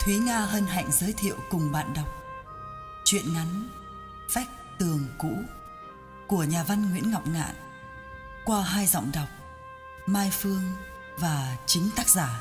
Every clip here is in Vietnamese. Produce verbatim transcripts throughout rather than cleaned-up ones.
Thúy Nga hân hạnh giới thiệu cùng bạn đọc truyện ngắn Vách tường cũ của nhà văn Nguyễn Ngọc Ngạn qua hai giọng đọc Mai Phương và chính tác giả.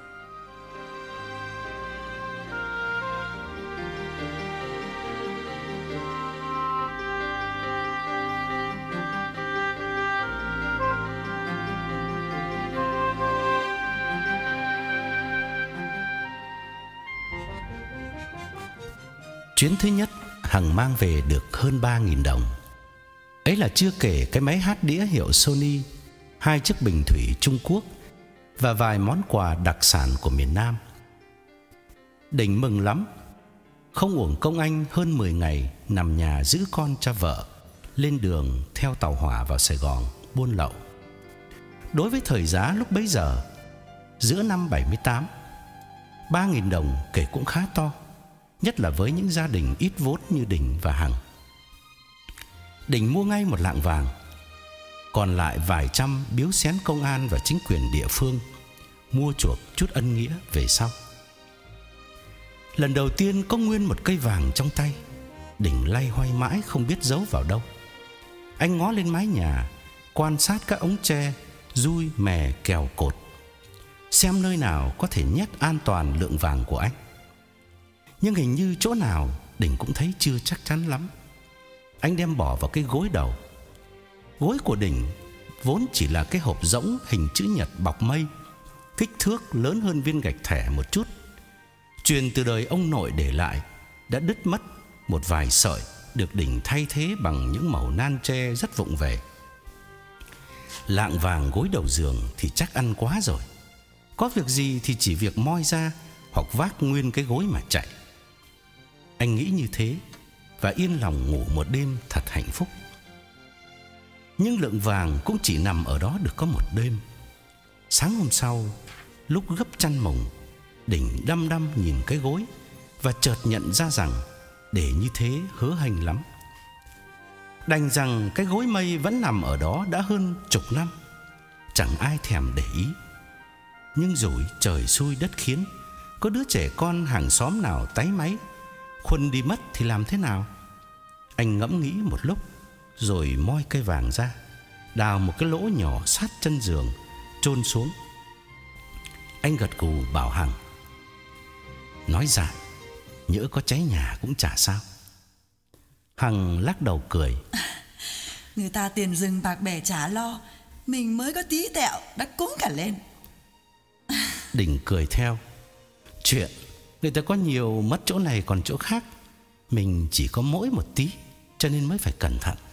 Chuyến thứ nhất, Hằng mang về được hơn ba nghìn đồng. Ấy là chưa kể cái máy hát đĩa hiệu Sony, hai chiếc bình thủy Trung Quốc và vài món quà đặc sản của miền Nam. Đình mừng lắm, không uổng công anh hơn mười ngày nằm nhà giữ con cho vợ, lên đường theo tàu hỏa vào Sài Gòn buôn lậu. Đối với thời giá lúc bấy giờ, giữa năm bảy mươi tám, ba nghìn đồng kể cũng khá to, nhất là với những gia đình ít vốn như Đình và Hằng. Đình mua ngay một lạng vàng, còn lại vài trăm biếu xén công an và chính quyền địa phương, mua chuộc chút ân nghĩa về sau. Lần đầu tiên có nguyên một cây vàng trong tay, Đình loay hoay mãi không biết giấu vào đâu. Anh ngó lên mái nhà, quan sát các ống tre, dui, mè, kèo cột, xem nơi nào có thể nhét an toàn lượng vàng của anh. Nhưng hình như chỗ nào Đình cũng thấy chưa chắc chắn lắm. Anh đem bỏ vào cái gối đầu. Gối của Đình vốn chỉ là cái hộp rỗng hình chữ nhật bọc mây, kích thước lớn hơn viên gạch thẻ một chút, truyền từ đời ông nội để lại, đã đứt mất một vài sợi, được Đình thay thế bằng những màu nan tre rất vụng về. Lạng vàng gối đầu giường thì chắc ăn quá rồi, có việc gì thì chỉ việc moi ra hoặc vác nguyên cái gối mà chạy. Anh nghĩ như thế và yên lòng ngủ một đêm thật hạnh phúc. Nhưng lượng vàng cũng chỉ nằm ở đó được có một đêm. Sáng hôm sau, lúc gấp chăn mùng, Đình đăm đăm nhìn cái gối và chợt nhận ra rằng để như thế hớ hênh lắm. Đành rằng cái gối mây vẫn nằm ở đó đã hơn chục năm, chẳng ai thèm để ý. Nhưng rồi trời xui đất khiến, có đứa trẻ con hàng xóm nào táy máy, Khuân đi mất thì làm thế nào? Anh ngẫm nghĩ một lúc, rồi moi cây vàng ra, đào một cái lỗ nhỏ sát chân giường, chôn xuống. Anh gật gù bảo Hằng: nói ra, nhỡ có cháy nhà cũng chả sao. Hằng lắc đầu cười: Người ta tiền rừng bạc bẻ chả lo, mình mới có tí tẹo đã cúng cả lên. Đình cười theo: chuyện người ta có nhiều mất chỗ này còn chỗ khác, mình chỉ có mỗi một tí, cho nên mới phải cẩn thận.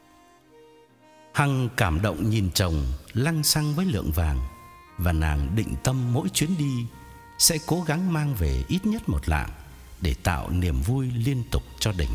Hằng cảm động nhìn chồng lăng xăng với lượng vàng, và nàng định tâm mỗi chuyến đi sẽ cố gắng mang về ít nhất một lạng để tạo niềm vui liên tục cho Đình.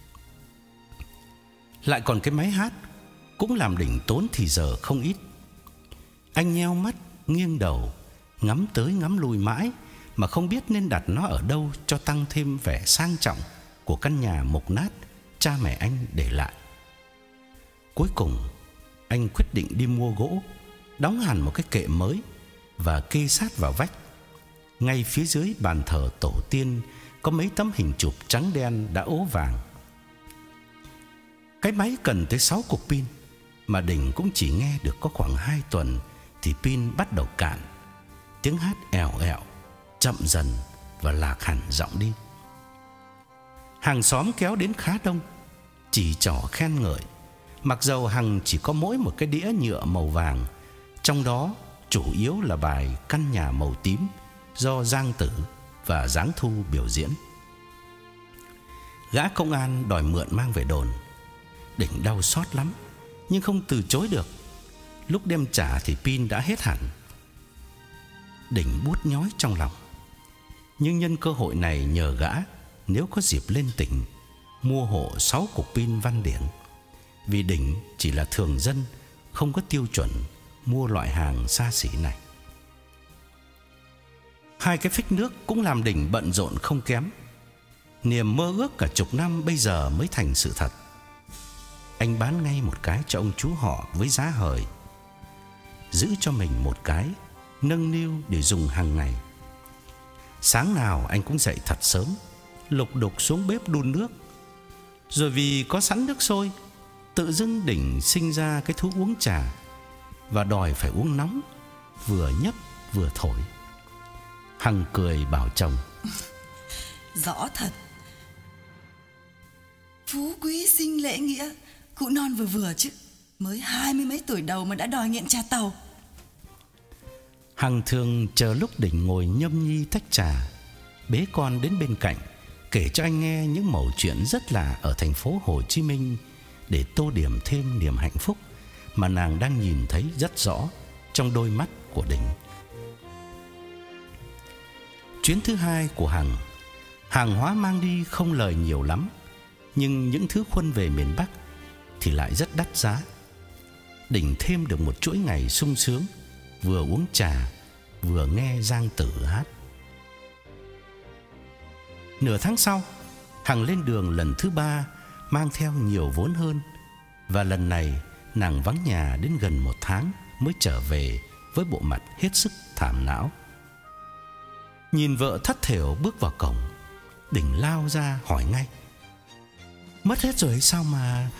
Lại còn cái máy hát cũng làm Đình tốn thì giờ không ít. Anh nheo mắt nghiêng đầu, ngắm tới ngắm lui mãi mà không biết nên đặt nó ở đâu cho tăng thêm vẻ sang trọng của căn nhà mục nát cha mẹ anh để lại. Cuối cùng anh quyết định đi mua gỗ, đóng hẳn một cái kệ mới và kê sát vào vách. Ngay phía dưới bàn thờ tổ tiên có mấy tấm hình chụp trắng đen đã ố vàng. Cái máy cần tới sáu cục pin, mà Đình cũng chỉ nghe được có khoảng hai tuần thì pin bắt đầu cạn. Tiếng hát èo ẹo, chậm dần và lạc hẳn giọng đi. Hàng xóm kéo đến khá đông, chỉ trỏ khen ngợi, mặc dầu Hằng chỉ có mỗi một cái đĩa nhựa màu vàng, trong đó chủ yếu là bài Căn nhà màu tím do Giang Tử và Giáng Thu biểu diễn. Gã công an đòi mượn mang về đồn. Đình đau xót lắm, nhưng không từ chối được. Lúc đem trả thì pin đã hết hẳn. Đình buốt nhói trong lòng, nhưng nhân cơ hội này nhờ gã, nếu có dịp lên tỉnh, mua hộ sáu cục pin Văn Điển. Vì Đình chỉ là thường dân, không có tiêu chuẩn mua loại hàng xa xỉ này. Hai cái phích nước cũng làm Đình bận rộn không kém. Niềm mơ ước cả chục năm bây giờ mới thành sự thật. Anh bán ngay một cái cho ông chú họ với giá hời, giữ cho mình một cái nâng niu để dùng hàng ngày. Sáng nào anh cũng dậy thật sớm, lục đục xuống bếp đun nước. Rồi vì có sẵn nước sôi, tự dưng Đỉnh sinh ra cái thú uống trà, và đòi phải uống nóng, vừa nhấp vừa thổi. Hằng cười bảo chồng: Rõ thật, phú quý sinh lễ nghĩa, cụ non vừa vừa chứ, mới hai mươi mấy tuổi đầu mà đã đòi nghiện trà tàu. Hằng thường chờ lúc Đỉnh ngồi nhâm nhi tách trà, bế con đến bên cạnh, kể cho anh nghe những mẩu chuyện rất lạ ở thành phố Hồ Chí Minh, để tô điểm thêm niềm hạnh phúc mà nàng đang nhìn thấy rất rõ trong đôi mắt của Đỉnh. Chuyến thứ hai của Hằng, hàng hóa mang đi không lời nhiều lắm, nhưng những thứ khuân về miền Bắc thì lại rất đắt giá. Đỉnh thêm được một chuỗi ngày sung sướng, vừa uống trà vừa nghe Giang Tử hát. Nửa tháng sau, Hằng lên đường lần thứ ba, mang theo nhiều vốn hơn. Và lần này nàng vắng nhà đến gần một tháng mới trở về với bộ mặt hết sức thảm não. Nhìn vợ thất thểu bước vào cổng, Đỉnh lao ra hỏi ngay: Mất hết rồi hay sao mà?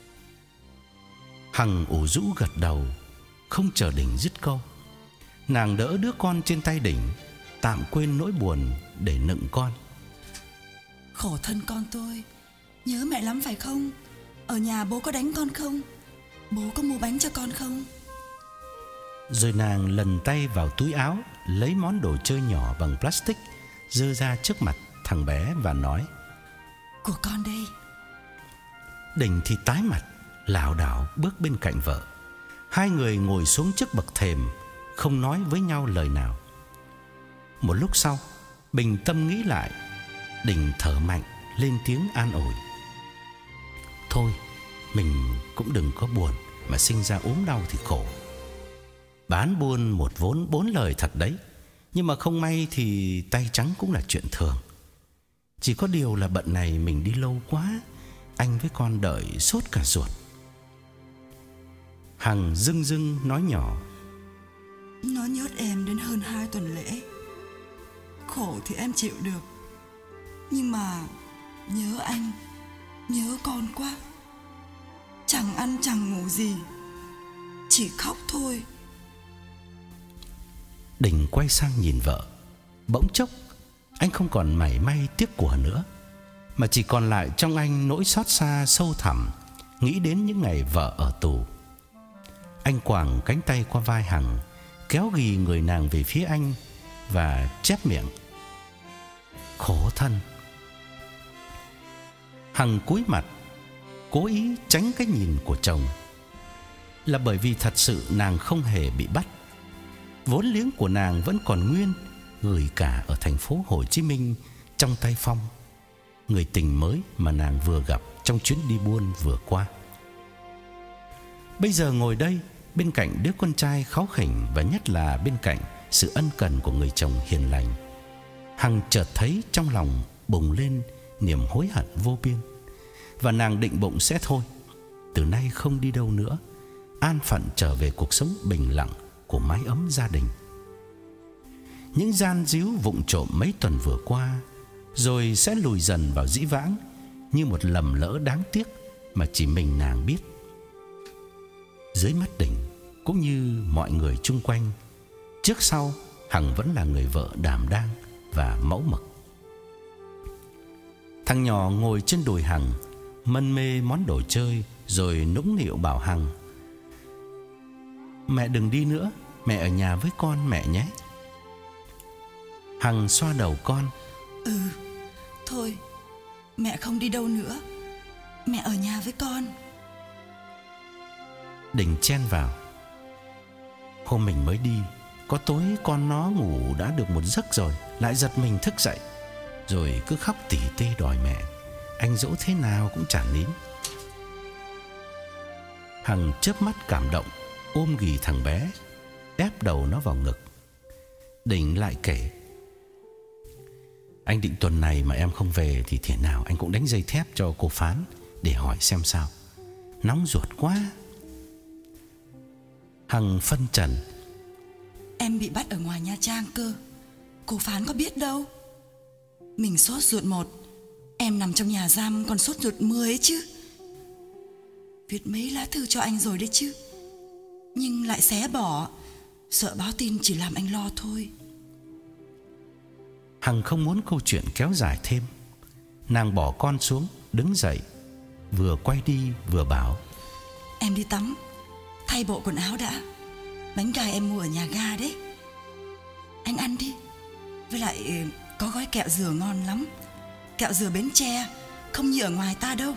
Hằng ủ rũ gật đầu, không chờ Đỉnh dứt câu. Nàng đỡ đứa con trên tay Đỉnh, tạm quên nỗi buồn để nựng con. Khổ thân con tôi, nhớ mẹ lắm phải không? Ở nhà bố có đánh con không? Bố có mua bánh cho con không? Rồi nàng lần tay vào túi áo, lấy món đồ chơi nhỏ bằng plastic, giơ ra trước mặt thằng bé và nói: Của con đây. Đỉnh thì tái mặt, lảo đảo bước bên cạnh vợ. Hai người ngồi xuống trước bậc thềm, không nói với nhau lời nào. Một lúc sau, bình tâm nghĩ lại, Đỉnh thở mạnh lên tiếng an ủi: Thôi, mình cũng đừng có buồn, mà sinh ra ốm đau thì khổ. Bán buôn một vốn bốn lời thật đấy, nhưng mà không may thì tay trắng cũng là chuyện thường. Chỉ có điều là bận này mình đi lâu quá, anh với con đợi sốt cả ruột. Hằng dưng dưng nói nhỏ: Nó nhốt em đến hơn hai tuần lễ. Khổ thì em chịu được, nhưng mà nhớ anh, nhớ con quá. Chẳng ăn chẳng ngủ gì, chỉ khóc thôi. Đỉnh quay sang nhìn vợ. Bỗng chốc anh không còn mảy may tiếc của nữa, mà chỉ còn lại trong anh nỗi xót xa sâu thẳm, nghĩ đến những ngày vợ ở tù. Anh quàng cánh tay qua vai Hằng, kéo ghì người nàng về phía anh và chép miệng: Khổ thân. Hằng cúi mặt, cố ý tránh cái nhìn của chồng. Là bởi vì thật sự nàng không hề bị bắt. Vốn liếng của nàng vẫn còn nguyên, gửi cả ở thành phố Hồ Chí Minh trong tay Phong, người tình mới mà nàng vừa gặp trong chuyến đi buôn vừa qua. Bây giờ ngồi đây bên cạnh đứa con trai kháu khỉnh, và nhất là bên cạnh sự ân cần của người chồng hiền lành, Hằng chợt thấy trong lòng bùng lên niềm hối hận vô biên. Và nàng định bụng sẽ thôi, từ nay không đi đâu nữa, an phận trở về cuộc sống bình lặng của mái ấm gia đình. Những gian díu vụng trộm mấy tuần vừa qua rồi sẽ lùi dần vào dĩ vãng, như một lầm lỡ đáng tiếc mà chỉ mình nàng biết. Dưới mắt Đỉnh cũng như mọi người chung quanh, trước sau Hằng vẫn là người vợ đảm đang và mẫu mực. Thằng nhỏ ngồi trên đùi Hằng, mân mê món đồ chơi, rồi nũng nịu bảo Hằng: Mẹ đừng đi nữa, mẹ ở nhà với con mẹ nhé. Hằng xoa đầu con: Ừ, thôi, mẹ không đi đâu nữa, mẹ ở nhà với con. Đỉnh chen vào: Hôm mình mới đi, có tối con nó ngủ đã được một giấc rồi, lại giật mình thức dậy, rồi cứ khóc tỉ tê đòi mẹ. Anh dỗ thế nào cũng chả nín. Hằng chớp mắt cảm động, ôm ghì thằng bé, ép đầu nó vào ngực. Đỉnh lại kể: Anh định tuần này mà em không về thì thế nào anh cũng đánh dây thép cho cô Phán để hỏi xem sao. Nóng ruột quá. Hằng phân trần: Em bị bắt ở ngoài Nha Trang cơ. cô Phán có biết đâu. Mình sốt ruột một, em nằm trong nhà giam còn sốt ruột mười ấy chứ. Viết mấy lá thư cho anh rồi đấy chứ, nhưng lại xé bỏ, sợ báo tin chỉ làm anh lo thôi. Hằng không muốn câu chuyện kéo dài thêm. Nàng bỏ con xuống, đứng dậy, vừa quay đi vừa bảo: Em đi tắm, thay bộ quần áo đã. Bánh gai em mua ở nhà ga đấy, anh ăn đi. Với lại có gói kẹo dừa ngon lắm. Kẹo dừa Bến Tre, không như ở ngoài ta đâu.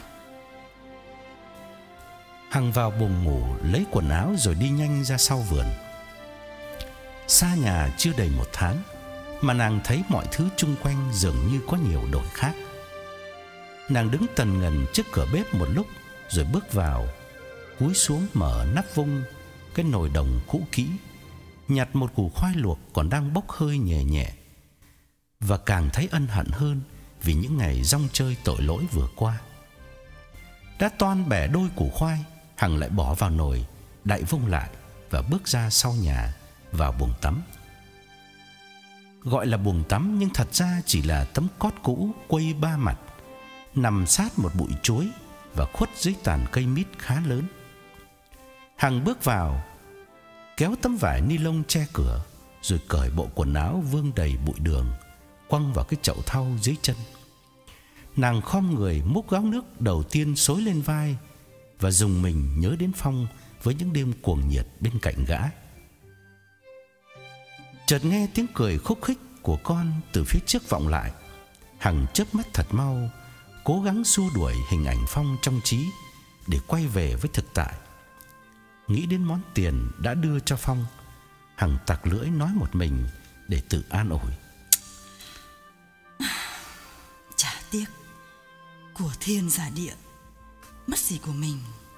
Hằng vào buồng ngủ lấy quần áo rồi đi nhanh ra sau vườn. Xa nhà chưa đầy một tháng mà nàng thấy mọi thứ chung quanh dường như có nhiều đổi khác. Nàng đứng tần ngần trước cửa bếp một lúc rồi bước vào, cúi xuống mở nắp vung cái nồi đồng cũ kỹ, nhặt một củ khoai luộc còn đang bốc hơi nhẹ nhẹ, và càng thấy ân hận hơn vì những ngày rong chơi tội lỗi vừa qua. Đã toan bẻ đôi củ khoai, Hằng lại bỏ vào nồi, đậy vung lại và bước ra sau nhà vào buồng tắm. Gọi là buồng tắm nhưng thật ra chỉ là tấm cót cũ quây ba mặt, nằm sát một bụi chuối và khuất dưới tàn cây mít khá lớn. Hằng bước vào, kéo tấm vải ni lông che cửa, rồi cởi bộ quần áo vương đầy bụi đường, quăng vào cái chậu thau dưới chân. Nàng khom người múc gáo nước đầu tiên xối lên vai và dùng mình nhớ đến Phong với những đêm cuồng nhiệt bên cạnh gã. Chợt nghe tiếng cười khúc khích của con từ phía trước vọng lại. Hằng chớp mắt thật mau, cố gắng xua đuổi hình ảnh Phong trong trí để quay về với thực tại. Nghĩ đến món tiền đã đưa cho Phong, Hằng tặc lưỡi nói một mình để tự an ủi: Chả tiếc, của thiên giả địa, mất gì của mình.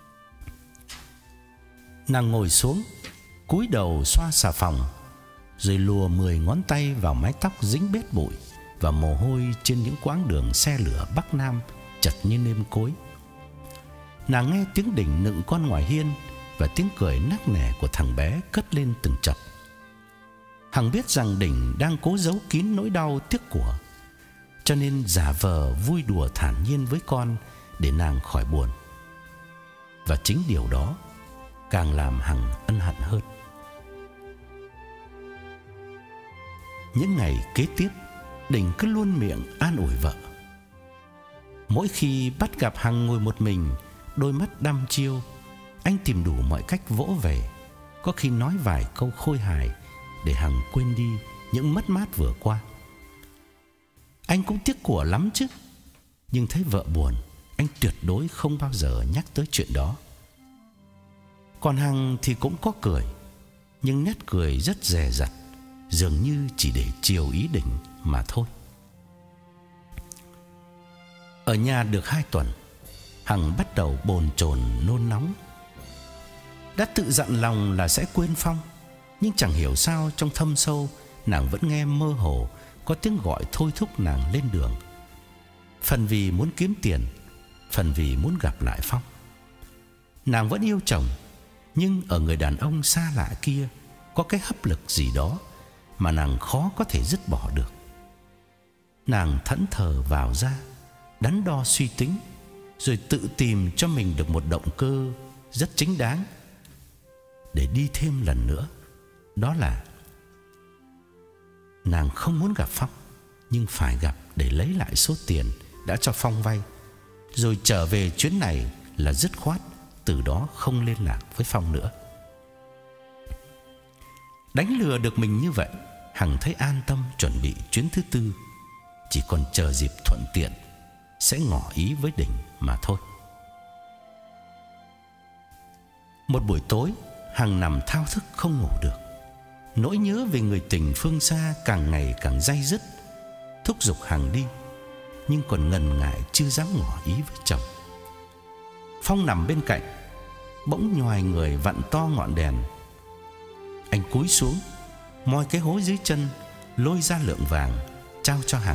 Nàng ngồi xuống, cúi đầu xoa xà phòng, rồi lùa mười ngón tay vào mái tóc dính bết bụi và mồ hôi trên những quãng đường xe lửa Bắc Nam chật như nêm cối. Nàng nghe tiếng Đỉnh nựng con ngoài hiên và tiếng cười nắc nẻ của thằng bé cất lên từng chập. Hằng biết rằng Đỉnh đang cố giấu kín nỗi đau tiếc của, cho nên giả vờ vui đùa thản nhiên với con để nàng khỏi buồn. Và chính điều đó càng làm Hằng ân hận hơn. Những ngày kế tiếp, Đỉnh cứ luôn miệng an ủi vợ. Mỗi khi bắt gặp Hằng ngồi một mình, đôi mắt đăm chiêu, anh tìm đủ mọi cách vỗ về, có khi nói vài câu khôi hài để Hằng quên đi những mất mát vừa qua. Anh cũng tiếc của lắm chứ, nhưng thấy vợ buồn, anh tuyệt đối không bao giờ nhắc tới chuyện đó. Còn Hằng thì cũng có cười, nhưng nét cười rất dè dặt, dường như chỉ để chiều ý Đỉnh mà thôi. Ở nhà được hai tuần, Hằng bắt đầu bồn chồn nôn nóng. Đã tự dặn lòng là sẽ quên Phong, nhưng chẳng hiểu sao trong thâm sâu nàng vẫn nghe mơ hồ có tiếng gọi thôi thúc nàng lên đường. Phần vì muốn kiếm tiền, phần vì muốn gặp lại Phong. Nàng vẫn yêu chồng, nhưng ở người đàn ông xa lạ kia có cái hấp lực gì đó mà nàng khó có thể dứt bỏ được. Nàng thẫn thờ vào ra, đắn đo suy tính, rồi tự tìm cho mình được một động cơ rất chính đáng để đi thêm lần nữa. Đó là nàng không muốn gặp Phong, nhưng phải gặp để lấy lại số tiền đã cho Phong vay, rồi trở về chuyến này là dứt khoát, từ đó không liên lạc với Phong nữa. Đánh lừa được mình như vậy, Hằng thấy an tâm chuẩn bị chuyến thứ tư, chỉ còn chờ dịp thuận tiện sẽ ngỏ ý với Đỉnh mà thôi. Một buổi tối, Hằng nằm thao thức không ngủ được. Nỗi nhớ về người tình phương xa càng ngày càng day dứt, thúc giục Hằng đi, nhưng còn ngần ngại chưa dám ngỏ ý với chồng. Phong nằm bên cạnh, bỗng nhoài người vặn to ngọn đèn. Anh cúi xuống, moi cái hố dưới chân, lôi ra lượng vàng trao cho Hằng.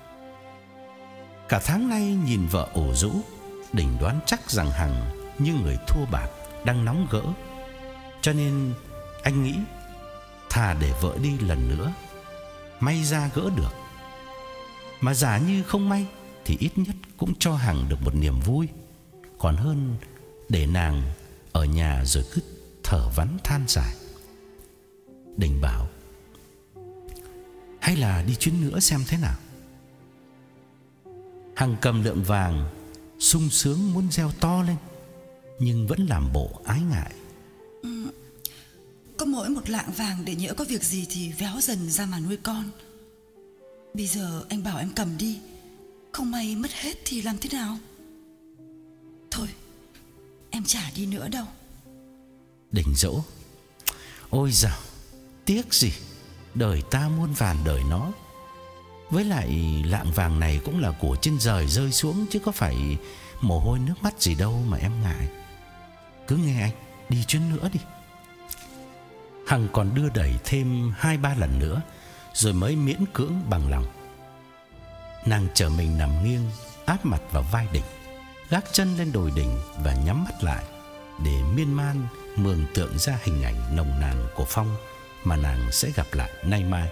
Cả tháng nay nhìn vợ ủ rũ, Đỉnh đoán chắc rằng Hằng như người thua bạc đang nóng gỡ, cho nên anh nghĩ thà để vợ đi lần nữa may ra gỡ được. Mà giả như không may thì ít nhất cũng cho Hằng được một niềm vui, còn hơn để nàng ở nhà rồi cứ thở vắn than dài. Đình bảo: hay là đi chuyến nữa xem thế nào. Hằng cầm lượng vàng, sung sướng muốn reo to lên, nhưng vẫn làm bộ ái ngại. ừ, Có mỗi một lạng vàng, để nhỡ có việc gì thì véo dần ra mà nuôi con. Bây giờ anh bảo em cầm đi, không may mất hết thì làm thế nào? Thôi, em chả đi nữa đâu. Đình dỗ: ôi dào, tiếc gì, đời ta muôn vàn đời nó. Với lại lạng vàng này cũng là của trên trời rơi xuống, chứ có phải mồ hôi nước mắt gì đâu mà em ngại. Cứ nghe anh, đi chuyến nữa đi. Hằng còn đưa đẩy thêm hai ba lần nữa rồi mới miễn cưỡng bằng lòng. Nàng trở mình nằm nghiêng, áp mặt vào vai Đình, gác chân lên đồi Đình và nhắm mắt lại để miên man mường tượng ra hình ảnh nồng nàn của Phong mà nàng sẽ gặp lại nay mai.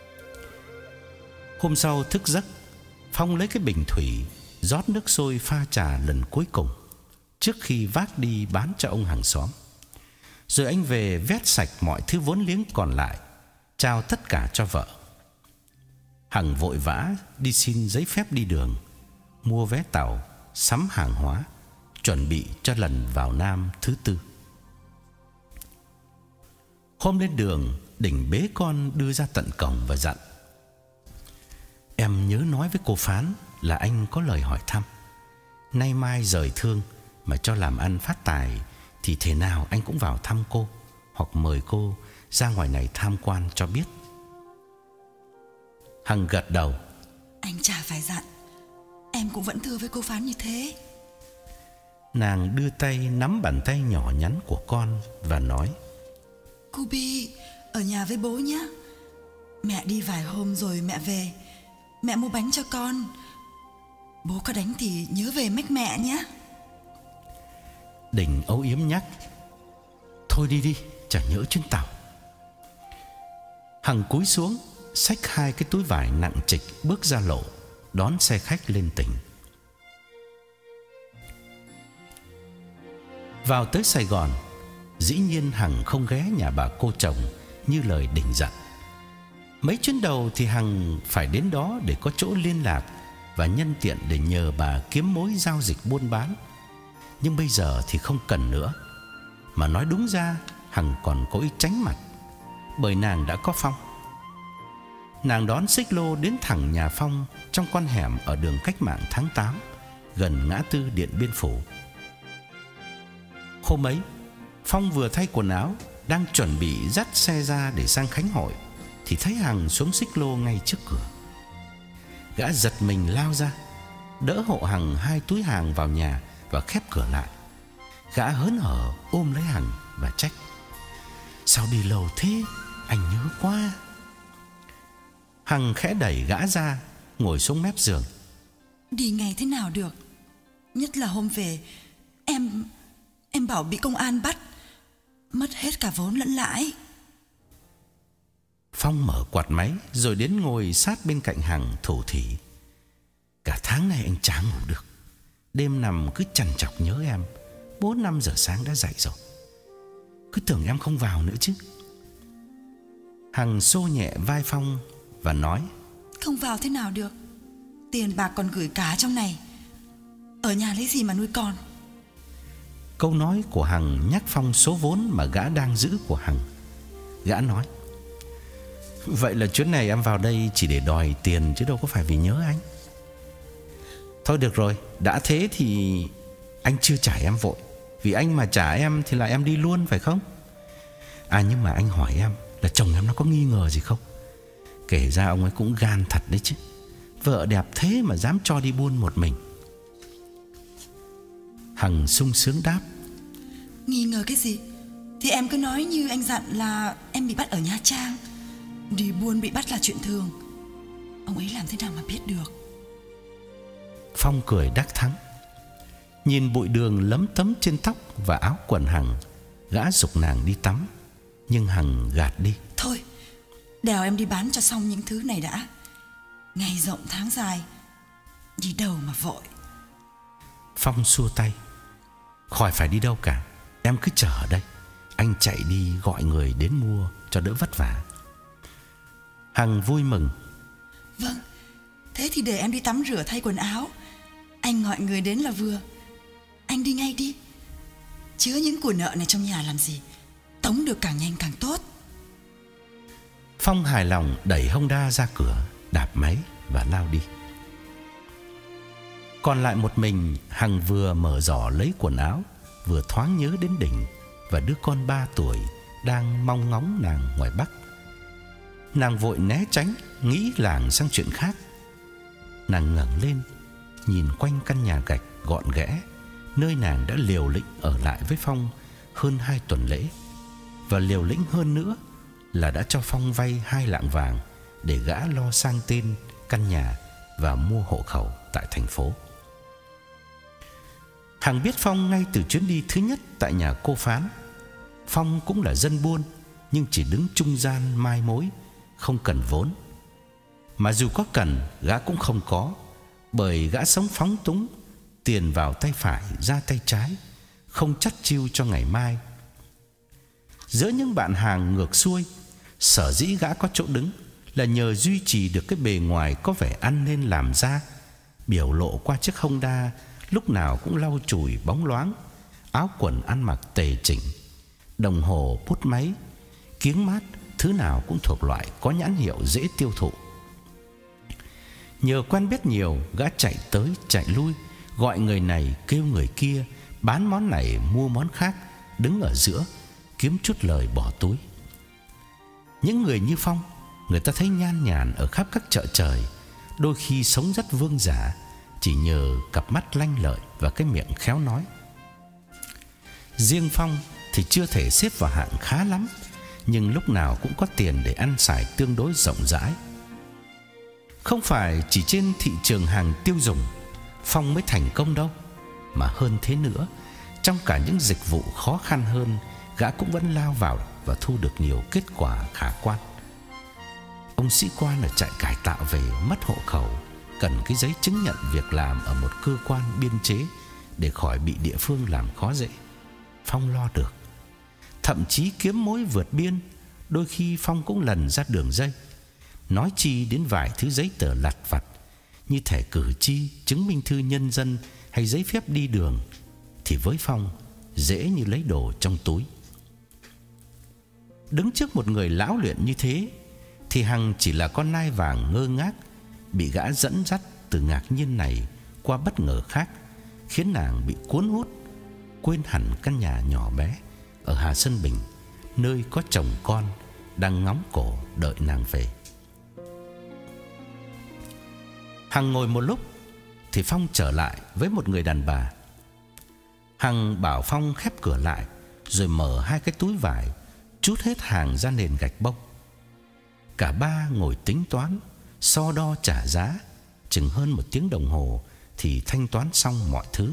Hôm sau thức giấc, Phong lấy cái bình thủy rót nước sôi pha trà lần cuối cùng trước khi vác đi bán cho ông hàng xóm. Rồi anh về vét sạch mọi thứ vốn liếng còn lại, trao tất cả cho vợ. Hằng vội vã đi xin giấy phép đi đường, mua vé tàu, sắm hàng hóa, chuẩn bị cho lần vào Nam thứ tư. Hôm lên đường, Đình bế con đưa ra tận cổng và dặn: em nhớ nói với cô Phán là anh có lời hỏi thăm. Nay mai rời thương mà cho làm ăn phát tài thì thế nào anh cũng vào thăm cô, hoặc mời cô ra ngoài này tham quan cho biết. Hằng gật đầu: Anh chả phải dặn, em cũng vẫn thưa với cô Phán như thế. Nàng đưa tay nắm bàn tay nhỏ nhắn của con và nói: Cô Bi ở nhà với bố nhé. Mẹ đi vài hôm rồi mẹ về. Mẹ mua bánh cho con. Bố có đánh thì nhớ về mách mẹ nhé. Đình âu yếm nhắc: thôi đi đi, chả nhỡ chuyến tàu. Hằng cúi xuống xách hai cái túi vải nặng trịch bước ra lộ, đón xe khách lên tỉnh. Vào tới Sài Gòn, dĩ nhiên Hằng không ghé nhà bà cô chồng như lời Đình dặn. Mấy chuyến đầu thì Hằng phải đến đó để có chỗ liên lạc và nhân tiện để nhờ bà kiếm mối giao dịch buôn bán. Nhưng bây giờ thì không cần nữa. Mà nói đúng ra, Hằng còn có ý tránh mặt, bởi nàng đã có Phong. Nàng đón xích lô đến thẳng nhà Phong trong con hẻm ở đường Cách Mạng tháng tám, gần ngã tư Điện Biên Phủ. Hôm ấy, Phong vừa thay quần áo, đang chuẩn bị dắt xe ra để sang khánh hội, thì thấy Hằng xuống xích lô ngay trước cửa. Gã giật mình lao ra, đỡ hộ Hằng hai túi hàng vào nhà và khép cửa lại. Gã hớn hở ôm lấy Hằng và trách: sao đi lâu thế, anh nhớ quá. Hằng khẽ đẩy gã ra, ngồi xuống mép giường. Đi ngay thế nào được, nhất là hôm về Em Em bảo bị công an bắt, mất hết cả vốn lẫn lãi. Phong mở quạt máy rồi đến ngồi sát bên cạnh Hằng thủ thỉ: cả tháng này anh chả ngủ được, đêm nằm cứ trằn trọc nhớ em. Bốn năm giờ sáng đã dậy rồi, cứ tưởng em không vào nữa chứ. Hằng xô nhẹ vai Phong và nói: không vào thế nào được, tiền bạc còn gửi cá trong này, ở nhà lấy gì mà nuôi con. Câu nói của Hằng nhắc Phong số vốn mà gã đang giữ của Hằng. Gã nói: vậy là chuyến này em vào đây chỉ để đòi tiền chứ đâu có phải vì nhớ anh. Thôi được rồi, đã thế thì anh chưa trả em vội, vì anh mà trả em thì là em đi luôn phải không? À nhưng mà anh hỏi em là chồng em nó có nghi ngờ gì không? Kể ra ông ấy cũng gan thật đấy chứ, vợ đẹp thế mà dám cho đi buôn một mình. Hằng sung sướng đáp: nghi ngờ cái gì? Thì em cứ nói như anh dặn là em bị bắt ở Nha Trang. Đi buôn bị bắt là chuyện thường, ông ấy làm thế nào mà biết được. Phong cười đắc thắng. Nhìn bụi đường lấm tấm trên tóc và áo quần Hằng, gã giục nàng đi tắm, nhưng Hằng gạt đi. Thôi, Đèo em đi bán cho xong những thứ này đã. Ngày rộng tháng dài, đi đâu mà vội. Phong xua tay. Khỏi phải đi đâu cả, em cứ chờ ở đây. Anh chạy đi gọi người đến mua cho đỡ vất vả. Hằng vui mừng. Vâng, thế thì để em đi tắm rửa thay quần áo. Anh gọi người đến là vừa. Anh đi ngay đi. Chứa những của nợ này trong nhà làm gì, tống được càng nhanh càng tốt. Phong hài lòng đẩy Honda ra cửa, đạp máy và lao đi. Còn lại một mình, Hằng vừa mở giỏ lấy quần áo, vừa thoáng nhớ đến Đỉnh và đứa con ba tuổi đang mong ngóng nàng ngoài Bắc. Nàng vội né tránh, nghĩ làng sang chuyện khác. Nàng ngẩng lên, nhìn quanh căn nhà gạch gọn ghẽ, nơi nàng đã liều lĩnh ở lại với Phong hơn hai tuần lễ. Và liều lĩnh hơn nữa là đã cho Phong vay hai lạng vàng để gã lo sang tên căn nhà và mua hộ khẩu tại thành phố. Hằng biết Phong ngay từ chuyến đi thứ nhất tại nhà cô Phán. Phong cũng là dân buôn, nhưng chỉ đứng trung gian mai mối, không cần vốn. Mà dù có cần, gã cũng không có, bởi gã sống phóng túng, tiền vào tay phải ra tay trái, không chắt chiu cho ngày mai. Giữa những bạn hàng ngược xuôi, sở dĩ gã có chỗ đứng là nhờ duy trì được cái bề ngoài có vẻ ăn nên làm ra, biểu lộ qua chiếc Honda lúc nào cũng lau chùi bóng loáng, áo quần ăn mặc tề chỉnh, đồng hồ bút máy, kiếng mát, thứ nào cũng thuộc loại có nhãn hiệu dễ tiêu thụ. Nhờ quen biết nhiều, gã chạy tới chạy lui, gọi người này kêu người kia, bán món này mua món khác, đứng ở giữa kiếm chút lời bỏ túi. Những người như Phong, người ta thấy nhan nhản ở khắp các chợ trời, đôi khi sống rất vương giả, chỉ nhờ cặp mắt lanh lợi và cái miệng khéo nói. Riêng Phong thì chưa thể xếp vào hạng khá lắm, nhưng lúc nào cũng có tiền để ăn xài tương đối rộng rãi. Không phải chỉ trên thị trường hàng tiêu dùng Phong mới thành công đâu, mà hơn thế nữa, trong cả những dịch vụ khó khăn hơn, gã cũng vẫn lao vào và thu được nhiều kết quả khả quan. Ông sĩ quan ở trại cải tạo về mất hộ khẩu, cần cái giấy chứng nhận việc làm ở một cơ quan biên chế để khỏi bị địa phương làm khó dễ. Phong lo được. Thậm chí kiếm mối vượt biên, đôi khi Phong cũng lần ra đường dây. Nói chi đến vài thứ giấy tờ lặt vặt như thẻ cử tri, chứng minh thư nhân dân hay giấy phép đi đường, thì với Phong dễ như lấy đồ trong túi. Đứng trước một người lão luyện như thế thì Hằng chỉ là con nai vàng ngơ ngác, bị gã dẫn dắt từ ngạc nhiên này qua bất ngờ khác, khiến nàng bị cuốn hút, quên hẳn căn nhà nhỏ bé ở Hà Sơn Bình, nơi có chồng con đang ngóng cổ đợi nàng về. Hằng ngồi một lúc thì Phong trở lại với một người đàn bà. Hằng bảo Phong khép cửa lại, rồi mở hai cái túi vải, trút hết hàng ra nền gạch bông. Cả ba ngồi tính toán, so đo trả giá. Chừng hơn một tiếng đồng hồ thì thanh toán xong mọi thứ.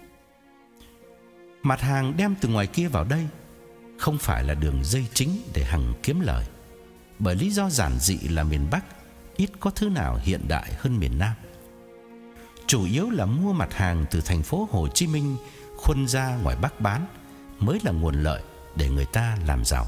Mặt hàng đem từ ngoài kia vào đây không phải là đường dây chính để Hằng kiếm lời, bởi lý do giản dị là miền Bắc ít có thứ nào hiện đại hơn miền Nam. Chủ yếu là mua mặt hàng từ thành phố Hồ Chí Minh khuân ra ngoài Bắc bán mới là nguồn lợi để người ta làm giàu.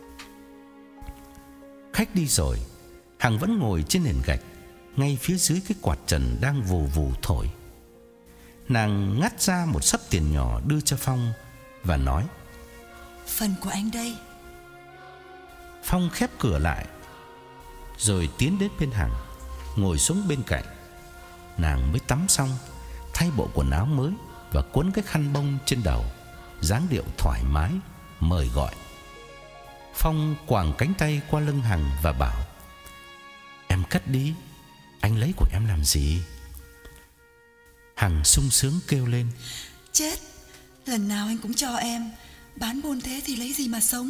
Khách đi rồi, Hằng vẫn ngồi trên nền gạch, ngay phía dưới cái quạt trần đang vù vù thổi. Nàng ngắt ra một xấp tiền nhỏ đưa cho Phong và nói: "Phần của anh đây." Phong khép cửa lại, rồi tiến đến bên Hằng, ngồi xuống bên cạnh. Nàng mới tắm xong, thay bộ quần áo mới và quấn cái khăn bông trên đầu, dáng điệu thoải mái mời gọi. Phong quàng cánh tay qua lưng Hằng và bảo: "Em cất đi, anh lấy của em làm gì?" Hằng sung sướng kêu lên: "Chết, lần nào anh cũng cho em, bán buôn thế thì lấy gì mà sống."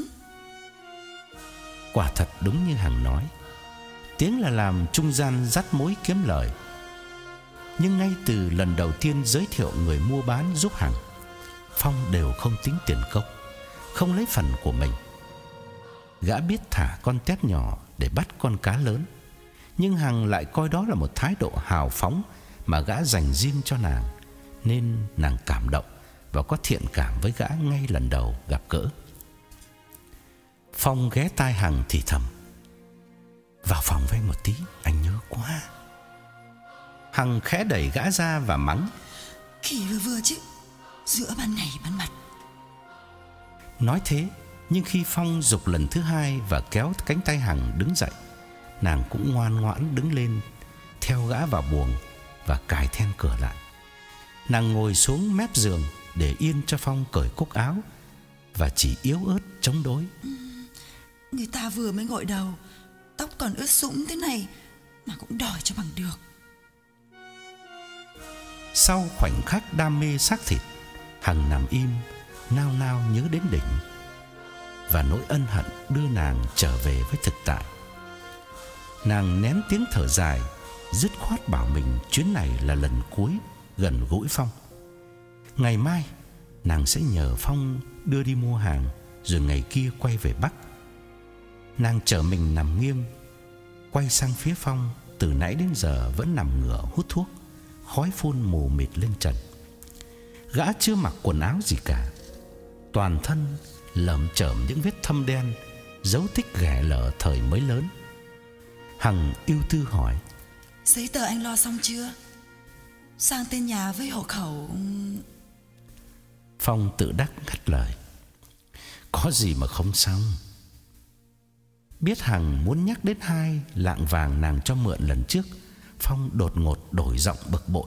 Quả thật đúng như Hằng nói, tiếng là làm trung gian dắt mối kiếm lời. Nhưng ngay từ lần đầu tiên giới thiệu người mua bán giúp Hằng, Phong đều không tính tiền công, không lấy phần của mình. Gã biết thả con tép nhỏ để bắt con cá lớn. Nhưng Hằng lại coi đó là một thái độ hào phóng mà gã dành riêng cho nàng, nên nàng cảm động và có thiện cảm với gã ngay lần đầu gặp gỡ. Phong ghé tai Hằng thì thầm: "Vào phòng với anh một tí, anh nhớ quá." Hằng khẽ đẩy gã ra và mắng: "Kỳ vừa vừa chứ, giữa ban ngày ban mặt." Nói thế, nhưng khi Phong giục lần thứ hai và kéo cánh tay Hằng đứng dậy, nàng cũng ngoan ngoãn đứng lên theo gã vào buồng và cài then cửa lại. Nàng ngồi xuống mép giường để yên cho Phong cởi cúc áo và chỉ yếu ớt chống đối: ừ, "Người ta vừa mới gội đầu, tóc còn ướt sũng thế này mà cũng đòi cho bằng được." Sau khoảnh khắc đam mê xác thịt, Hằng nằm im, nao nao nhớ đến Đỉnh, và nỗi ân hận đưa nàng trở về với thực tại. Nàng nén tiếng thở dài, dứt khoát bảo mình chuyến này là lần cuối gần gũi Phong. Ngày mai nàng sẽ nhờ Phong đưa đi mua hàng, rồi ngày kia quay về Bắc. Nàng chở mình nằm nghiêng, quay sang phía Phong, từ nãy đến giờ vẫn nằm ngửa hút thuốc, khói phun mù mịt lên trần. Gã chưa mặc quần áo gì cả, toàn thân lởm chởm những vết thâm đen, dấu tích ghẻ lở thời mới lớn. Hằng ưu tư hỏi: "Giấy tờ anh lo xong chưa? Sang tên nhà với hộ khẩu..." Phong tự đắc ngắt lời: "Có gì mà không xong." Biết Hằng muốn nhắc đến hai lạng vàng nàng cho mượn lần trước, Phong đột ngột đổi giọng bực bội: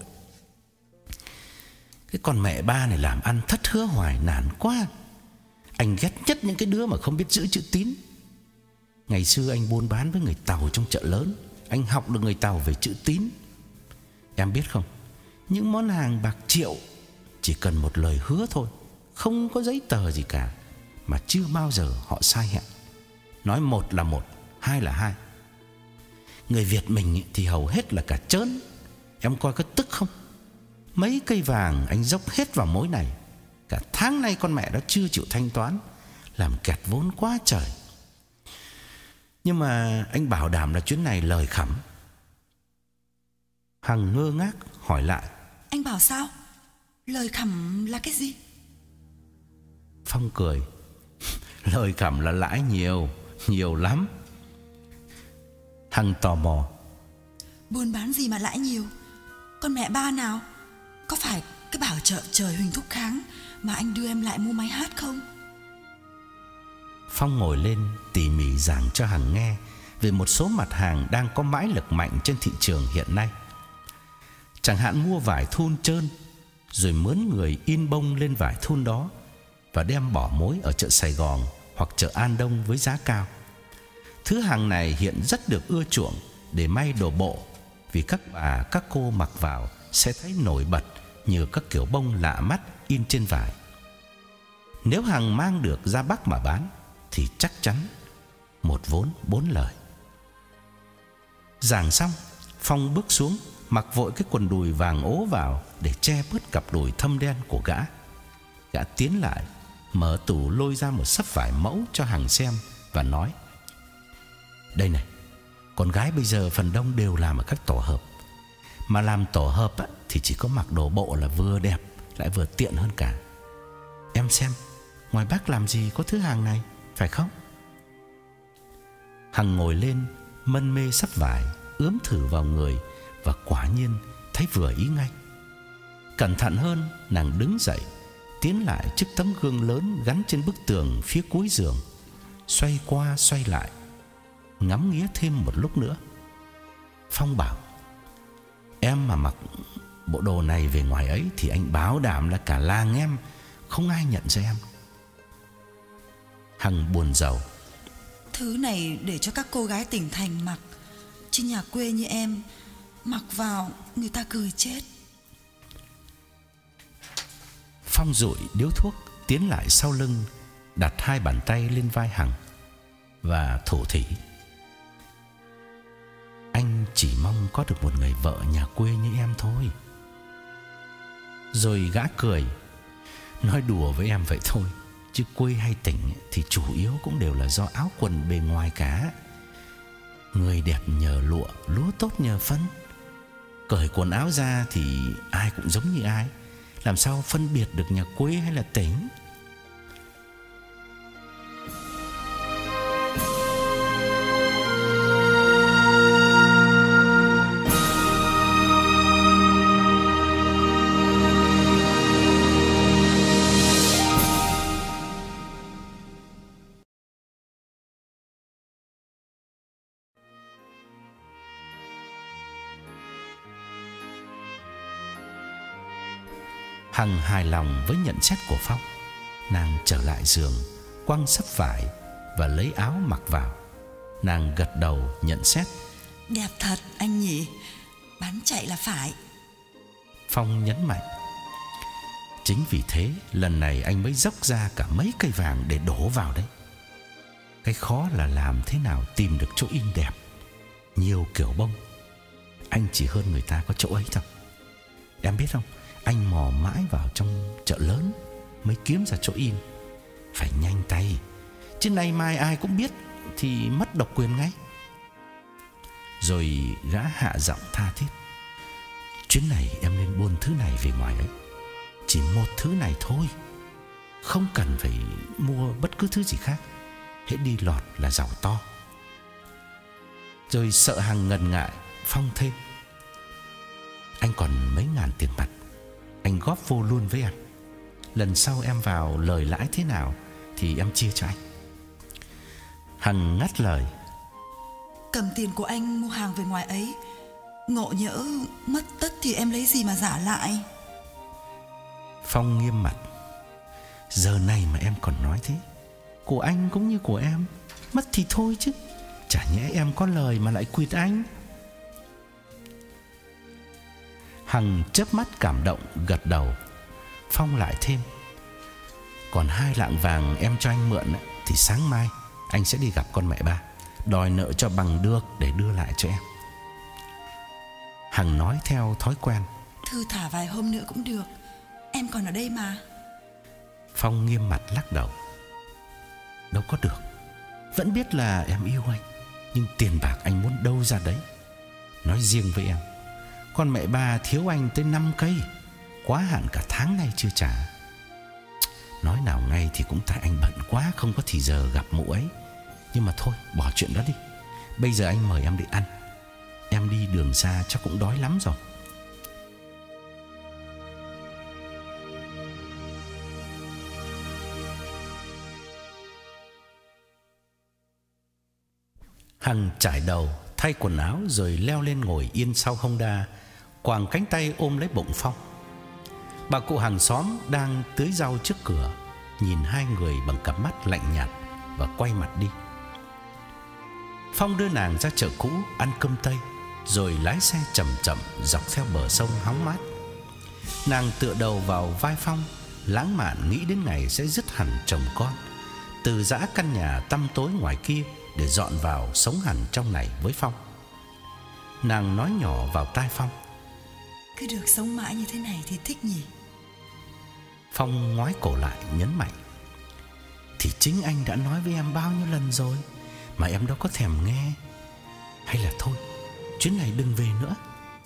"Cái con mẹ ba này làm ăn thất hứa hoài, nản quá. Anh ghét nhất những cái đứa mà không biết giữ chữ tín. Ngày xưa anh buôn bán với người Tàu trong chợ lớn, anh học được người Tàu về chữ tín. Em biết không, những món hàng bạc triệu chỉ cần một lời hứa thôi, không có giấy tờ gì cả, mà chưa bao giờ họ sai hẹn. Nói một là một, hai là hai. Người Việt mình thì hầu hết là cả trớn. Em coi có tức không? Mấy cây vàng anh dốc hết vào mối này, cả tháng nay con mẹ đó chưa chịu thanh toán, làm kẹt vốn quá trời. Nhưng mà anh bảo đảm là chuyến này lời khẩm." Hằng ngơ ngác hỏi lại: "Anh bảo sao? Lời khẩm là cái gì?" Phong cười: "Lời khẩm là lãi nhiều, nhiều lắm." Hằng tò mò: "Buôn bán gì mà lãi nhiều? Con mẹ ba nào? Có phải cái bảo trợ trời Huỳnh Thúc Kháng mà anh đưa em lại mua máy hát không?" Phong ngồi lên tỉ mỉ giảng cho Hằng nghe về một số mặt hàng đang có mãi lực mạnh trên thị trường hiện nay. Chẳng hạn mua vải thun trơn, rồi mướn người in bông lên vải thun đó và đem bỏ mối ở chợ Sài Gòn hoặc chợ An Đông với giá cao. Thứ hàng này hiện rất được ưa chuộng để may đồ bộ, vì các bà các cô mặc vào sẽ thấy nổi bật nhờ các kiểu bông lạ mắt in trên vải. Nếu Hằng mang được ra Bắc mà bán thì chắc chắn một vốn bốn lời. Giảng xong, Phong bước xuống, mặc vội cái quần đùi vàng ố vào để che bớt cặp đùi thâm đen của gã. Gã tiến lại, mở tủ lôi ra một xấp vải mẫu cho Hằng xem và nói: "Đây này, con gái bây giờ phần đông đều làm ở các tổ hợp. Mà làm tổ hợp á, thì chỉ có mặc đồ bộ là vừa đẹp lại vừa tiện hơn cả. Em xem, ngoài Bắc làm gì có thứ hàng này, phải không?" Hằng ngồi lên, mân mê xấp vải, ướm thử vào người và quả nhiên thấy vừa ý ngay. Cẩn thận hơn, nàng đứng dậy, tiến lại trước tấm gương lớn gắn trên bức tường phía cuối giường, xoay qua xoay lại, ngắm nghía thêm một lúc nữa. Phong bảo: "Em mà mặc bộ đồ này về ngoài ấy thì anh bảo đảm là cả làng em không ai nhận ra em." Hằng buồn rầu: "Thứ này để cho các cô gái tỉnh thành mặc, chứ nhà quê như em mặc vào người ta cười chết." Phong dụi điếu thuốc, tiến lại sau lưng, đặt hai bàn tay lên vai Hằng và thủ thỉ: "Anh chỉ mong có được một người vợ nhà quê như em thôi." Rồi gã cười: "Nói đùa với em vậy thôi, chứ quê hay tỉnh thì chủ yếu cũng đều là do áo quần bề ngoài cả. Người đẹp nhờ lụa, lúa tốt nhờ phân. Cởi quần áo ra thì ai cũng giống như ai, làm sao phân biệt được nhà quê hay là tỉnh. Hằng hài lòng với nhận xét của Phong. Nàng trở lại giường, quăng sấp vải và lấy áo mặc vào. Nàng gật đầu nhận xét. Đẹp thật anh nhỉ, bán chạy là phải. Phong nhấn mạnh. Chính vì thế lần này anh mới dốc ra cả mấy cây vàng để đổ vào đấy. Cái khó là làm thế nào tìm được chỗ in đẹp, nhiều kiểu bông. Anh chỉ hơn người ta có chỗ ấy thôi. Em biết không, anh mò mãi vào trong chợ lớn mới kiếm ra chỗ in. Phải nhanh tay, chứ nay mai ai cũng biết thì mất độc quyền ngay. Rồi gã hạ giọng tha thiết. Chuyến này em nên buôn thứ này về ngoài ấy. Chỉ một thứ này thôi, không cần phải mua bất cứ thứ gì khác. Hễ đi lọt là giàu to. Rồi sợ Hằng ngần ngại, Phong thêm. Anh còn mấy ngàn tiền mặt, anh góp vô luôn với em. Lần sau em vào lời lãi thế nào thì em chia cho anh. Hằng ngắt lời. Cầm tiền của anh mua hàng về ngoài ấy, ngộ nhỡ mất tất thì em lấy gì mà trả lại. Phong nghiêm mặt. Giờ này mà em còn nói thế. Của anh cũng như của em, mất thì thôi chứ, chả nhẽ em có lời mà lại quỵt anh. Hằng chớp mắt cảm động gật đầu. Phong lại thêm. Còn hai lạng vàng em cho anh mượn thì sáng mai anh sẽ đi gặp con mẹ ba, đòi nợ cho bằng được để đưa lại cho em. Hằng nói theo thói quen. Thư thả vài hôm nữa cũng được, em còn ở đây mà. Phong nghiêm mặt lắc đầu. Đâu có được. Vẫn biết là em yêu anh, nhưng tiền bạc anh muốn đâu ra đấy. Nói riêng với em, con mẹ ba thiếu anh tới năm cây, quá hạn cả tháng nay chưa trả. Nói nào ngay thì cũng tại anh bận quá, không có thì giờ gặp mụ ấy. Nhưng mà thôi, bỏ chuyện đó đi. Bây giờ anh mời em đi ăn. Em đi đường xa chắc cũng đói lắm rồi. Hằng trải đầu, thay quần áo rồi leo lên ngồi yên sau Honda, quàng cánh tay ôm lấy bụng Phong. Bà cụ hàng xóm đang tưới rau trước cửa, nhìn hai người bằng cặp mắt lạnh nhạt và quay mặt đi. Phong đưa nàng ra chợ cũ ăn cơm tây, rồi lái xe chậm chậm dọc theo bờ sông hóng mát. Nàng tựa đầu vào vai Phong, lãng mạn nghĩ đến ngày sẽ dứt hẳn chồng con, từ giã căn nhà tăm tối ngoài kia để dọn vào sống hẳn trong này với Phong. Nàng nói nhỏ vào tai Phong. Cứ được sống mãi như thế này thì thích nhỉ. Phong ngoái cổ lại nhấn mạnh. Thì chính anh đã nói với em bao nhiêu lần rồi mà em đâu có thèm nghe. Hay là thôi, chuyến này đừng về nữa.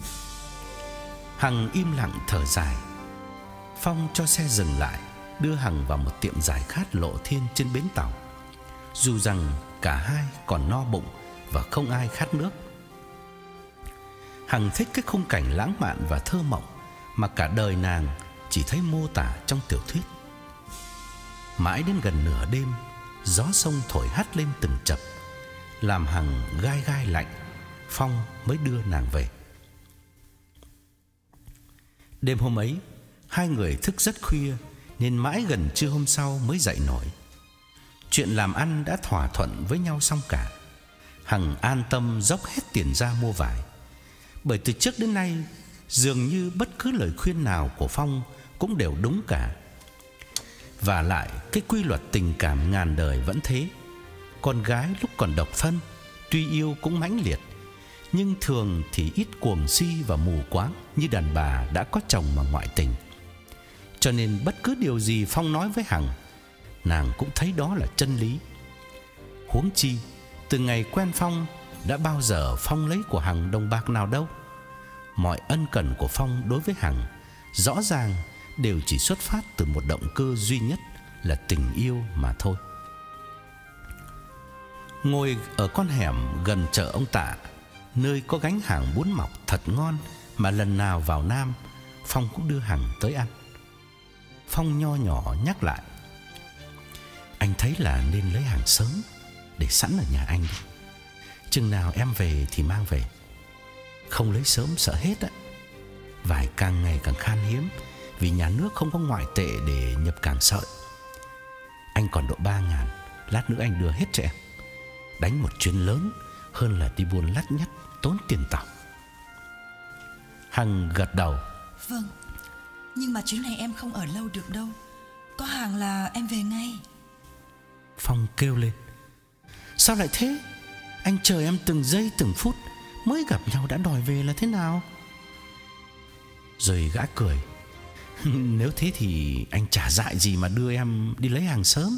Hằng im lặng thở dài. Phong cho xe dừng lại, đưa Hằng vào một tiệm giải khát lộ thiên trên bến tàu. Dù rằng cả hai còn no bụng và không ai khát nước. Hằng thích cái khung cảnh lãng mạn và thơ mộng mà cả đời nàng chỉ thấy mô tả trong tiểu thuyết. Mãi đến gần nửa đêm, gió sông thổi hắt lên từng chập, làm Hằng gai gai lạnh. Phong mới đưa nàng về. Đêm hôm ấy, hai người thức rất khuya, nên mãi gần trưa hôm sau mới dậy nổi. Chuyện làm ăn đã thỏa thuận với nhau xong cả. Hằng an tâm dốc hết tiền ra mua vải, bởi từ trước đến nay dường như bất cứ lời khuyên nào của Phong cũng đều đúng cả. Và lại cái quy luật tình cảm ngàn đời vẫn thế. Con gái lúc còn độc thân tuy yêu cũng mãnh liệt, nhưng thường thì ít cuồng si và mù quáng như đàn bà đã có chồng mà ngoại tình. Cho nên bất cứ điều gì Phong nói với Hằng, nàng cũng thấy đó là chân lý. Huống chi từ ngày quen Phong, đã bao giờ Phong lấy của Hằng đồng bạc nào đâu. Mọi ân cần của Phong đối với Hằng rõ ràng đều chỉ xuất phát từ một động cơ duy nhất là tình yêu mà thôi. Ngồi ở con hẻm gần chợ ông Tạ, nơi có gánh hàng bún mọc thật ngon mà lần nào vào Nam Phong cũng đưa Hằng tới ăn. Phong nho nhỏ nhắc lại: anh thấy là nên lấy hàng sớm để sẵn ở nhà anh đi. Chừng nào em về thì mang về. Không lấy sớm sợ hết á. Vải càng ngày càng khan hiếm vì nhà nước không có ngoại tệ để nhập cảng sợi. Anh còn độ ba ngàn, lát nữa anh đưa hết cho em. Đánh một chuyến lớn hơn là đi buôn lắt nhắt tốn tiền tàu. Hằng gật đầu: vâng, nhưng mà chuyến này em không ở lâu được đâu. Có hàng là em về ngay. Phong kêu lên: sao lại thế? Anh chờ em từng giây từng phút, mới gặp nhau đã đòi về là thế nào? Rồi gã cười: nếu thế thì anh chả dại gì mà đưa em đi lấy hàng sớm.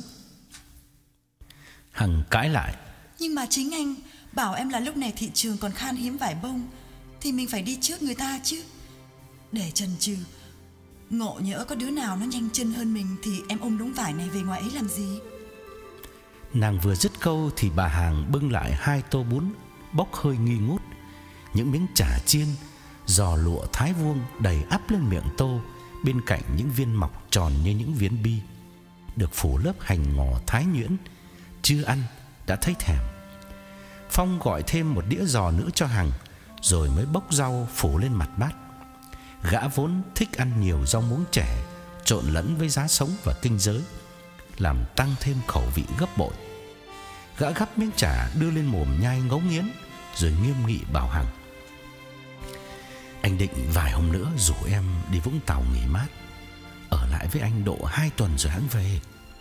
Hằng cãi lại: nhưng mà chính anh bảo em là lúc này thị trường còn khan hiếm vải bông, thì mình phải đi trước người ta chứ. Để chần chừ, ngộ nhỡ có đứa nào nó nhanh chân hơn mình thì em ôm đống vải này về ngoài ấy làm gì? Nàng vừa dứt câu thì bà hàng bưng lại hai tô bún bốc hơi nghi ngút, những miếng chả chiên, giò lụa thái vuông đầy ắp lên miệng tô, bên cạnh những viên mọc tròn như những viên bi, được phủ lớp hành ngò thái nhuyễn. Chưa ăn đã thấy thèm. Phong gọi thêm một đĩa giò nữa cho Hằng, rồi mới bốc rau phủ lên mặt bát. Gã vốn thích ăn nhiều rau muống trẻ trộn lẫn với giá sống và kinh giới, làm tăng thêm khẩu vị gấp bội. Gã gắp miếng chả đưa lên mồm nhai ngấu nghiến, rồi nghiêm nghị bảo Hằng: anh định vài hôm nữa rủ em đi Vũng Tàu nghỉ mát, ở lại với anh độ hai tuần rồi hẵng về.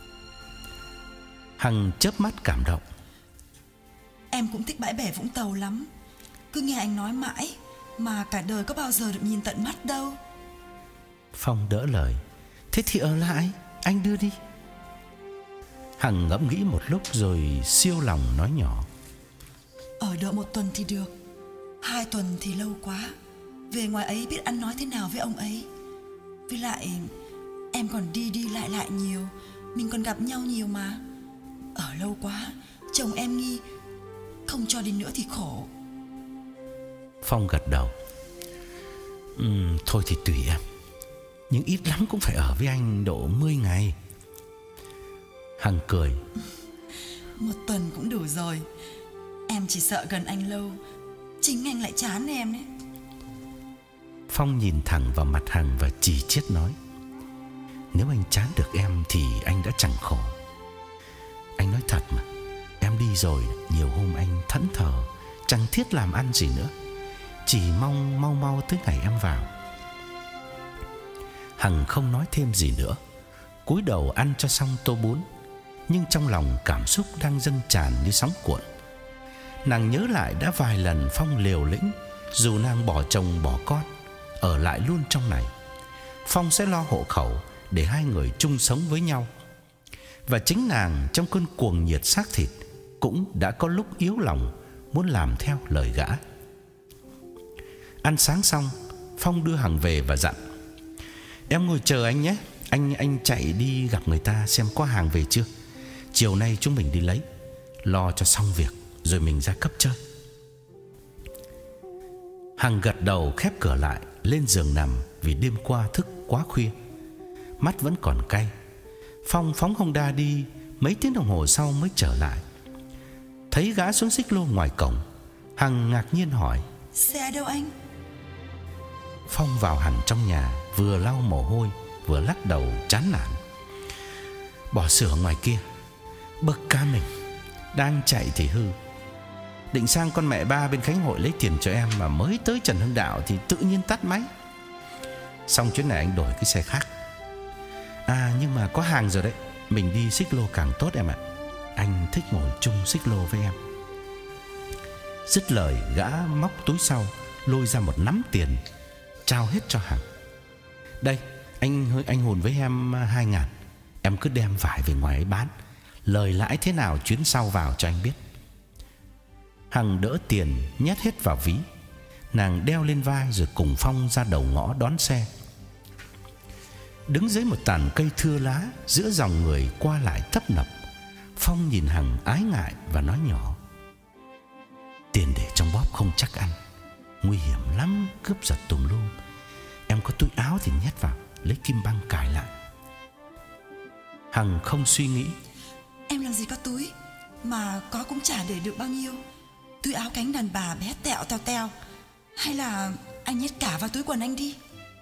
Hằng chớp mắt cảm động: em cũng thích bãi bẻ Vũng Tàu lắm. Cứ nghe anh nói mãi mà cả đời có bao giờ được nhìn tận mắt đâu. Phong đỡ lời: thế thì ở lại, anh đưa đi. Hằng ngẫm nghĩ một lúc rồi siêu lòng nói nhỏ: ở đợi một tuần thì được, hai tuần thì lâu quá. Về ngoài ấy biết ăn nói thế nào với ông ấy. Với lại em còn đi đi lại lại nhiều, mình còn gặp nhau nhiều mà. Ở lâu quá chồng em nghi, không cho đi nữa thì khổ. Phong gật đầu: uhm, thôi thì tùy em, nhưng ít lắm cũng phải ở với anh độ mười ngày. Hằng cười: một tuần cũng đủ rồi. Em chỉ sợ gần anh lâu, chính anh lại chán em đấy. Phong nhìn thẳng vào mặt Hằng và chỉ chiết nói: nếu anh chán được em thì anh đã chẳng khổ. Anh nói thật mà, em đi rồi nhiều hôm anh thẫn thờ, chẳng thiết làm ăn gì nữa, chỉ mong mau mau tới ngày em vào. Hằng không nói thêm gì nữa, cúi đầu ăn cho xong tô bún, nhưng trong lòng cảm xúc đang dâng tràn như sóng cuộn. Nàng nhớ lại đã vài lần Phong liều lĩnh dù nàng bỏ chồng bỏ con, ở lại luôn trong này. Phong sẽ lo hộ khẩu để hai người chung sống với nhau. Và chính nàng trong cơn cuồng nhiệt xác thịt cũng đã có lúc yếu lòng muốn làm theo lời gã. Ăn sáng xong, Phong đưa Hằng về và dặn: em ngồi chờ anh nhé, Anh anh chạy đi gặp người ta xem có hàng về chưa. Chiều nay chúng mình đi lấy, lo cho xong việc rồi mình ra cấp chơi. Hằng gật đầu khép cửa lại, lên giường nằm vì đêm qua thức quá khuya, mắt vẫn còn cay. Phong phóng Honda đi, mấy tiếng đồng hồ sau mới trở lại. Thấy gã xuống xích lô ngoài cổng, Hằng ngạc nhiên hỏi: xe đâu anh? Phong vào hẳn trong nhà, vừa lau mồ hôi vừa lắc đầu chán nản: bỏ sửa ngoài kia, bực ca mình, đang chạy thì hư. Định sang con mẹ ba bên Khánh Hội lấy tiền cho em, mà mới tới Trần Hưng Đạo thì tự nhiên tắt máy. Xong chuyến này anh đổi cái xe khác. À nhưng mà có hàng rồi đấy, mình đi xích lô càng tốt em ạ. Anh thích ngồi chung xích lô với em. Dứt lời, gã móc túi sau lôi ra một nắm tiền, trao hết cho Hằng. Đây, anh anh hùn với em hai ngàn, em cứ đem vải về ngoài ấy bán, lời lãi thế nào chuyến sau vào cho anh biết. Hằng đỡ tiền nhét hết vào ví. Nàng đeo lên vai rồi cùng Phong ra đầu ngõ đón xe. Đứng dưới một tàn cây thưa lá, giữa dòng người qua lại tấp nập, Phong nhìn Hằng ái ngại và nói nhỏ: "Tiền để trong bóp không chắc ăn, nguy hiểm lắm, cướp giật tùm lum. Em có túi áo thì nhét vào, lấy kim băng cài lại." Hằng không suy nghĩ: "Em làm gì có túi, mà có cũng chả để được bao nhiêu. Túi áo cánh đàn bà bé tẹo teo teo. Hay là anh nhét cả vào túi quần anh đi."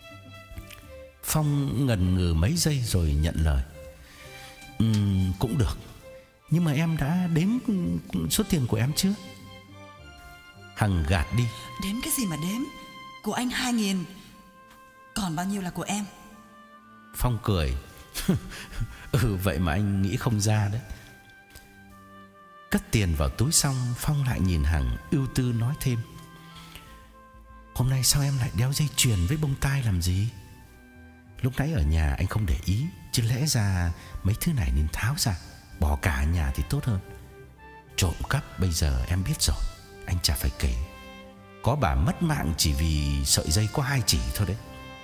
Phong ngần ngừ mấy giây rồi nhận lời: Ừm, cũng được. Nhưng mà em đã đếm số tiền của em chưa?" Hằng gạt đi: "Đếm cái gì mà đếm, của anh hai nghìn, còn bao nhiêu là của em." Phong cười: "Ừ, vậy mà anh nghĩ không ra đấy." Cất tiền vào túi xong, Phong lại nhìn Hằng ưu tư nói thêm: "Hôm nay sao em lại đeo dây chuyền với bông tai làm gì? Lúc nãy ở nhà anh không để ý, chứ lẽ ra mấy thứ này nên tháo ra, bỏ cả ở nhà thì tốt hơn. Trộm cắp bây giờ em biết rồi, anh chả phải kể. Có bà mất mạng chỉ vì sợi dây có hai chỉ thôi đấy."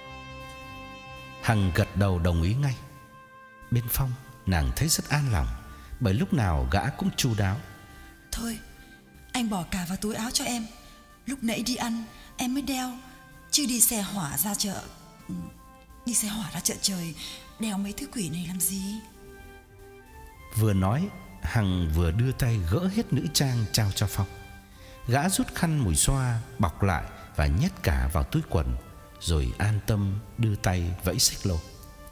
Hằng gật đầu đồng ý ngay. Bên Phong, nàng thấy rất an lòng, bởi lúc nào gã cũng chu đáo. "Thôi, anh bỏ cả vào túi áo cho em. Lúc nãy đi ăn em mới đeo, chứ đi xe hỏa ra chợ Đi xe hỏa ra chợ trời, đeo mấy thứ quỷ này làm gì?" Vừa nói, Hằng vừa đưa tay gỡ hết nữ trang trao cho Phong. Gã rút khăn mùi xoa bọc lại và nhét cả vào túi quần, rồi an tâm đưa tay vẫy xích lô.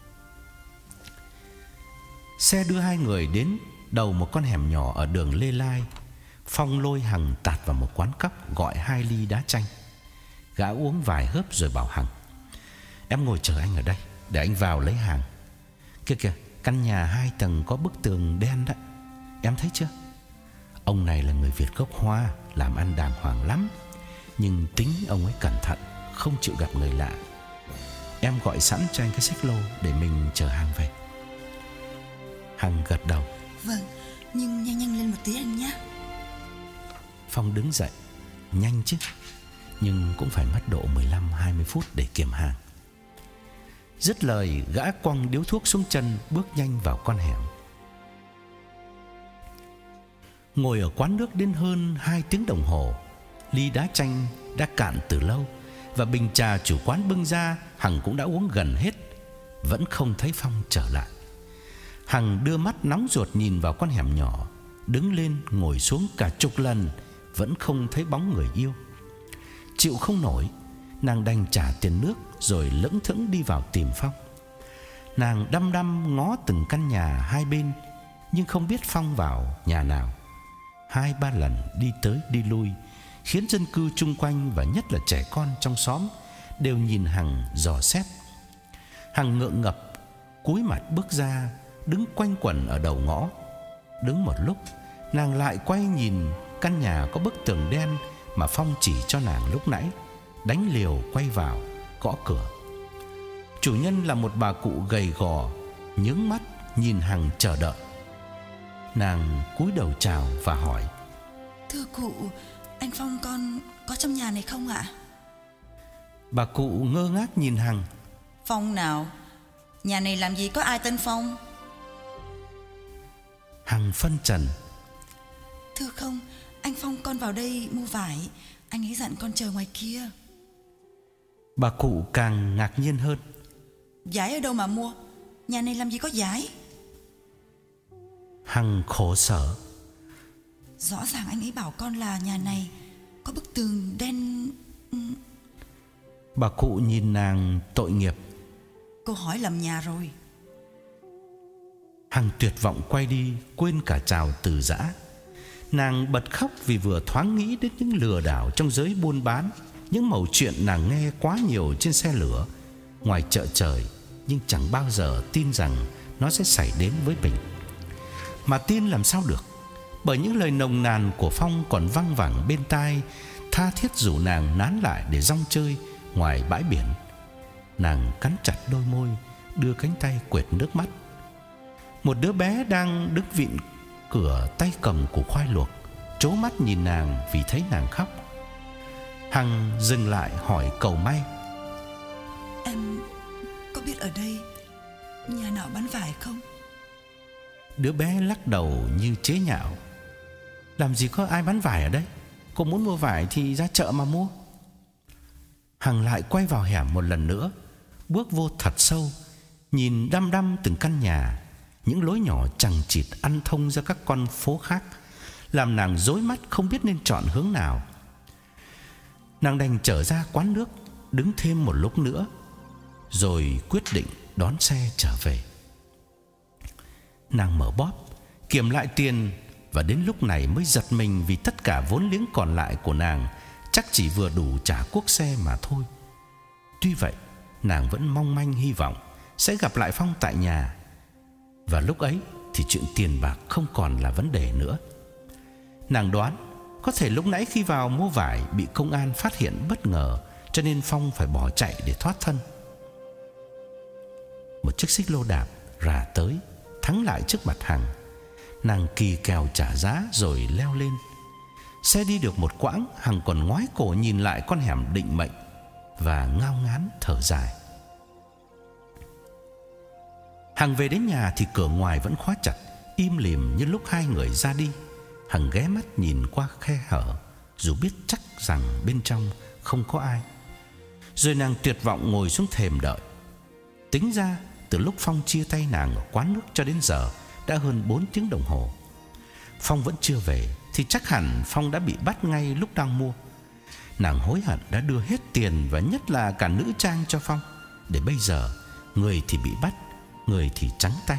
Xe đưa hai người đến đầu một con hẻm nhỏ ở đường Lê Lai. Phong lôi Hằng tạt vào một quán cóc, gọi hai ly đá chanh. Gã uống vài hớp rồi bảo Hằng: "Em ngồi chờ anh ở đây, để anh vào lấy hàng. Kìa kìa, căn nhà hai tầng có bức tường đen đó, em thấy chưa? Ông này là người Việt gốc Hoa, làm ăn đàng hoàng lắm, nhưng tính ông ấy cẩn thận, không chịu gặp người lạ. Em gọi sẵn cho anh cái xích lô để mình chở hàng về." Hằng gật đầu: "Vâng, nhưng nhanh nhanh lên một tí anh nhé." Phong đứng dậy: "Nhanh chứ, nhưng cũng phải mất độ mười lăm hai mươi phút để kiểm hàng." Dứt lời, gã quăng điếu thuốc xuống chân, bước nhanh vào con hẻm. Ngồi ở quán nước đến hơn hai tiếng đồng hồ, ly đá chanh đã cạn từ lâu, và bình trà chủ quán bưng ra Hằng cũng đã uống gần hết. Vẫn không thấy Phong trở lại. Hằng đưa mắt nóng ruột nhìn vào con hẻm nhỏ, đứng lên ngồi xuống cả chục lần, vẫn không thấy bóng người yêu. Chịu không nổi, nàng đành trả tiền nước rồi lững thững đi vào tìm Phong. Nàng đăm đăm ngó từng căn nhà hai bên, nhưng không biết Phong vào nhà nào. Hai ba lần đi tới đi lui, khiến dân cư chung quanh và nhất là trẻ con trong xóm đều nhìn Hằng dò xét. Hằng ngượng ngập cúi mặt bước ra, đứng quanh quẩn ở đầu ngõ. Đứng một lúc, nàng lại quay nhìn căn nhà có bức tường đen mà Phong chỉ cho nàng lúc nãy, đánh liều quay vào, gõ cửa. Chủ nhân là một bà cụ gầy gò, nhướng mắt nhìn Hằng chờ đợi. Nàng cúi đầu chào và hỏi: "Thưa cụ, anh Phong con có trong nhà này không ạ?" Bà cụ ngơ ngác nhìn Hằng: "Phong nào? Nhà này làm gì có ai tên Phong?" Hằng phân trần: "Thưa không, anh Phong con vào đây mua vải, anh ấy dặn con chờ ngoài kia." Bà cụ càng ngạc nhiên hơn: "Vải ở đâu mà mua? Nhà này làm gì có vải?" Hằng khổ sở: "Rõ ràng anh ấy bảo con là nhà này có bức tường đen." Bà cụ nhìn nàng tội nghiệp: "Cô hỏi lầm nhà rồi." Hằng tuyệt vọng quay đi, quên cả chào từ giã. Nàng bật khóc vì vừa thoáng nghĩ đến những lừa đảo trong giới buôn bán, những mẩu chuyện nàng nghe quá nhiều trên xe lửa, ngoài chợ trời, nhưng chẳng bao giờ tin rằng nó sẽ xảy đến với mình. Mà tin làm sao được, bởi những lời nồng nàn của Phong còn văng vẳng bên tai, tha thiết rủ nàng nán lại để rong chơi ngoài bãi biển. Nàng cắn chặt đôi môi, đưa cánh tay quệt nước mắt. Một đứa bé đang đứng vịn cửa, tay cầm củ khoai luộc, trố mắt nhìn nàng vì thấy nàng khóc. Hằng dừng lại hỏi cầu may: Em có biết ở đây nhà nào bán vải không? Đứa bé lắc đầu như chế nhạo: Làm gì có ai bán vải ở đây? Cô muốn mua vải thì ra chợ mà mua. Hằng lại quay vào hẻm một lần nữa, bước vô thật sâu, nhìn đăm đăm từng căn nhà. Những lối nhỏ chằng chịt ăn thông ra các con phố khác, làm nàng rối mắt không biết nên chọn hướng nào. Nàng đành trở ra quán nước, đứng thêm một lúc nữa, rồi quyết định đón xe trở về. Nàng mở bóp, kiểm lại tiền, và đến lúc này mới giật mình vì tất cả vốn liếng còn lại của nàng chắc chỉ vừa đủ trả cuốc xe mà thôi. Tuy vậy, nàng vẫn mong manh hy vọng sẽ gặp lại Phong tại nhà, và lúc ấy thì chuyện tiền bạc không còn là vấn đề nữa. Nàng đoán có thể lúc nãy khi vào mua vải bị công an phát hiện bất ngờ, cho nên Phong phải bỏ chạy để thoát thân. Một chiếc xích lô đạp rà tới, thắng lại trước mặt Hằng. Nàng kỳ kèo trả giá rồi leo lên. Xe đi được một quãng, Hằng còn ngoái cổ nhìn lại con hẻm định mệnh và ngao ngán thở dài. Hằng về đến nhà thì cửa ngoài vẫn khóa chặt, im lìm như lúc hai người ra đi. Hằng ghé mắt nhìn qua khe hở, dù biết chắc rằng bên trong không có ai. Rồi nàng tuyệt vọng ngồi xuống thềm đợi. Tính ra từ lúc Phong chia tay nàng ở quán nước cho đến giờ đã hơn bốn tiếng đồng hồ. Phong vẫn chưa về thì chắc hẳn Phong đã bị bắt ngay lúc đang mua. Nàng hối hận đã đưa hết tiền và nhất là cả nữ trang cho Phong, để bây giờ người thì bị bắt, người thì trắng tay.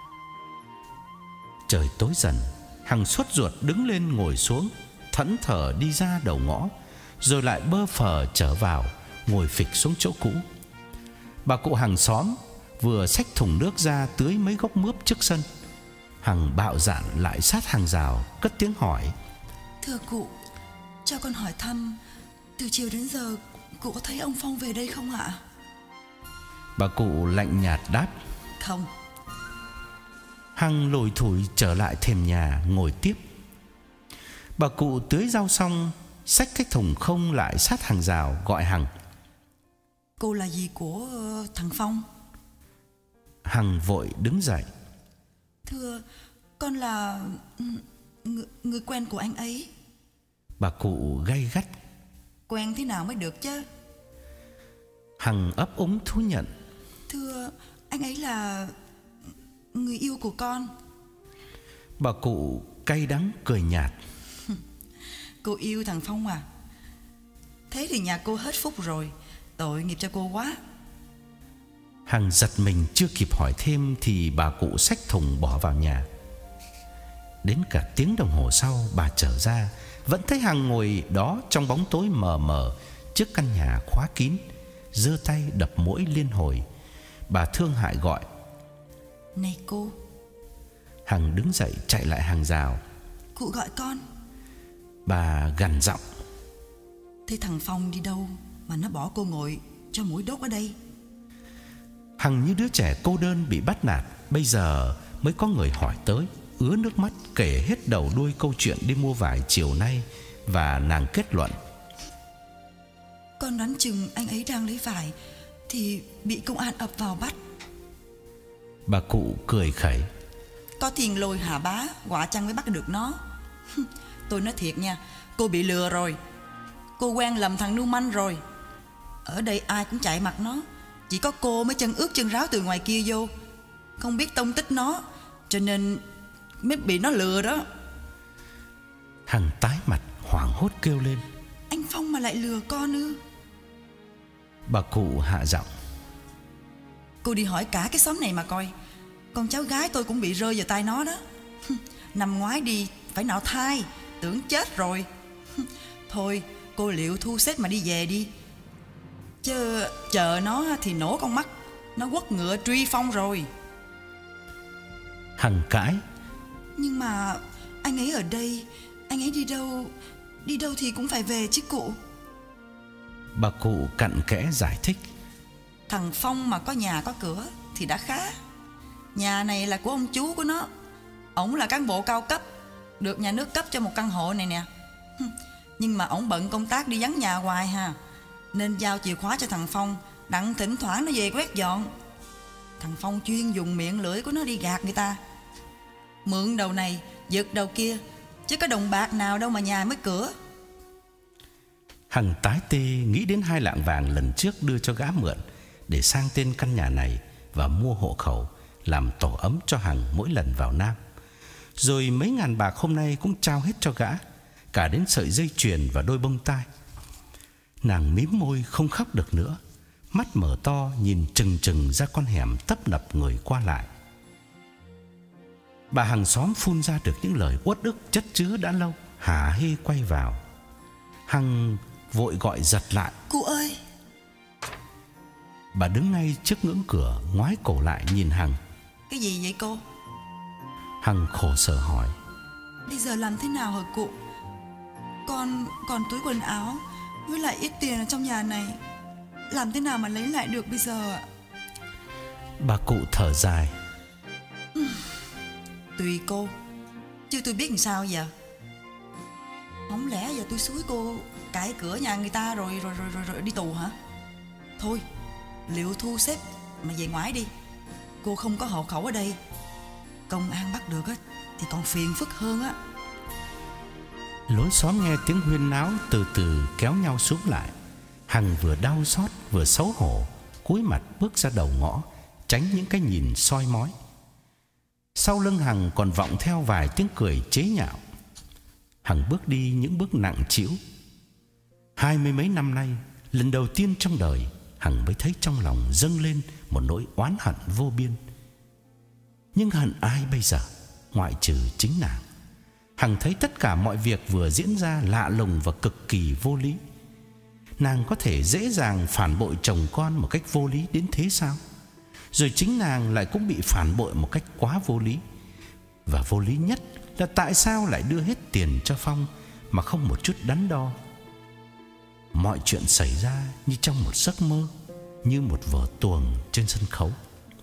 Trời tối dần, Hằng sốt ruột đứng lên ngồi xuống, thẫn thờ đi ra đầu ngõ, rồi lại bơ phờ trở vào, ngồi phịch xuống chỗ cũ. Bà cụ hàng xóm vừa xách thùng nước ra tưới mấy gốc mướp trước sân. Hằng bạo dạn lại sát hàng rào, cất tiếng hỏi: Thưa cụ, cho con hỏi thăm, từ chiều đến giờ cụ có thấy ông Phong về đây không ạ? Bà cụ lạnh nhạt đáp: Không. Hằng lủi thủi trở lại thềm nhà ngồi tiếp. Bà cụ tưới rau xong, xách cái thùng không lại sát hàng rào gọi Hằng: Cô là gì của thằng Phong? Hằng vội đứng dậy: Thưa, con là người, người quen của anh ấy. Bà cụ gay gắt: Quen thế nào mới được chứ? Hằng ấp úng thú nhận: Thưa, anh ấy là người yêu của con. Bà cụ cay đắng cười nhạt: Cô yêu thằng Phong à? Thế thì nhà cô hết phúc rồi, tội nghiệp cho cô quá. Hằng giật mình chưa kịp hỏi thêm thì bà cụ xách thùng bỏ vào nhà. Đến cả tiếng đồng hồ sau bà trở ra, vẫn thấy Hằng ngồi đó trong bóng tối mờ mờ trước căn nhà khóa kín, giơ tay đập mũi liên hồi. Bà thương hại gọi: Này cô. Hằng đứng dậy chạy lại hàng rào: Cụ gọi con. Bà gằn giọng: Thế thằng Phong đi đâu mà nó bỏ cô ngồi cho mũi đốt ở đây? Hằng như đứa trẻ cô đơn bị bắt nạt, bây giờ mới có người hỏi tới, ứa nước mắt kể hết đầu đuôi câu chuyện đi mua vải chiều nay. Và nàng kết luận: Con đoán chừng anh ấy đang lấy vải thì bị công an ập vào bắt. Bà cụ cười khẩy: Có tiền lôi hà bá, quả chăng mới bắt được nó. Tôi nói thiệt nha, cô bị lừa rồi. Cô quen lầm thằng lưu manh rồi. Ở đây ai cũng chạy mặt nó, chỉ có cô mới chân ướt chân ráo từ ngoài kia vô, không biết tông tích nó, cho nên mới bị nó lừa đó. Hằng tái mặt hoảng hốt kêu lên: Anh Phong mà lại lừa con ư? Bà cụ hạ giọng: Cô đi hỏi cả cái xóm này mà coi, con cháu gái tôi cũng bị rơi vào tay nó đó. Năm ngoái đi phải nạo thai, tưởng chết rồi. Thôi cô liệu thu xếp mà đi về đi, chứ chờ nó thì nổ con mắt, nó quất ngựa truy Phong rồi. Hằng cãi: Nhưng mà anh ấy ở đây, anh ấy đi đâu, đi đâu thì cũng phải về chứ cụ. Bà cụ cặn kẽ giải thích: Thằng Phong mà có nhà có cửa thì đã khá. Nhà này là của ông chú của nó, ổng là cán bộ cao cấp, được nhà nước cấp cho một căn hộ này nè. Nhưng mà ổng bận công tác đi vắng nhà hoài ha, nên giao chìa khóa cho thằng Phong, đặng thỉnh thoảng nó về quét dọn. Thằng Phong chuyên dùng miệng lưỡi của nó đi gạt người ta, mượn đầu này giật đầu kia, chứ có đồng bạc nào đâu mà nhà mới cửa. Hằng tái tê nghĩ đến hai lạng vàng lần trước đưa cho gã mượn để sang tên căn nhà này và mua hộ khẩu làm tổ ấm cho Hằng mỗi lần vào Nam. Rồi mấy ngàn bạc hôm nay cũng trao hết cho gã, cả đến sợi dây chuyền và đôi bông tai. Nàng mím môi không khóc được nữa, mắt mở to nhìn chừng chừng ra con hẻm tấp nập người qua lại. Bà hàng xóm phun ra được những lời uất ức chất chứa đã lâu, hả hê quay vào. Hằng vội gọi giật lại: "Cụ ơi!" Bà đứng ngay trước ngưỡng cửa, ngoái cổ lại nhìn Hằng. "Cái gì vậy cô?" Hằng khổ sở hỏi: "Bây giờ làm thế nào hả cụ? Con còn túi quần áo với lại ít tiền ở trong nhà này, làm thế nào mà lấy lại được bây giờ ạ?" Bà cụ thở dài: "Tùy cô, chứ tôi biết làm sao giờ. Không lẽ giờ tôi xúi cô cãi cửa nhà người ta rồi rồi rồi rồi, rồi đi tù hả? Thôi, liệu thu xếp mà về ngoại đi. Cô không có hộ khẩu ở đây, công an bắt được á thì còn phiền phức hơn á." Lối xóm nghe tiếng huyên náo từ từ kéo nhau xuống lại. Hằng vừa đau xót vừa xấu hổ, cúi mặt bước ra đầu ngõ, tránh những cái nhìn soi mói. Sau lưng Hằng còn vọng theo vài tiếng cười chế nhạo. Hằng bước đi những bước nặng trĩu. Hai mươi mấy năm nay, lần đầu tiên trong đời Hằng mới thấy trong lòng dâng lên một nỗi oán hận vô biên. Nhưng hận ai bây giờ, ngoại trừ chính nàng. Hằng thấy tất cả mọi việc vừa diễn ra lạ lùng và cực kỳ vô lý. Nàng có thể dễ dàng phản bội chồng con một cách vô lý đến thế sao? Rồi chính nàng lại cũng bị phản bội một cách quá vô lý. Và vô lý nhất là tại sao lại đưa hết tiền cho Phong mà không một chút đắn đo. Mọi chuyện xảy ra như trong một giấc mơ, như một vở tuồng trên sân khấu.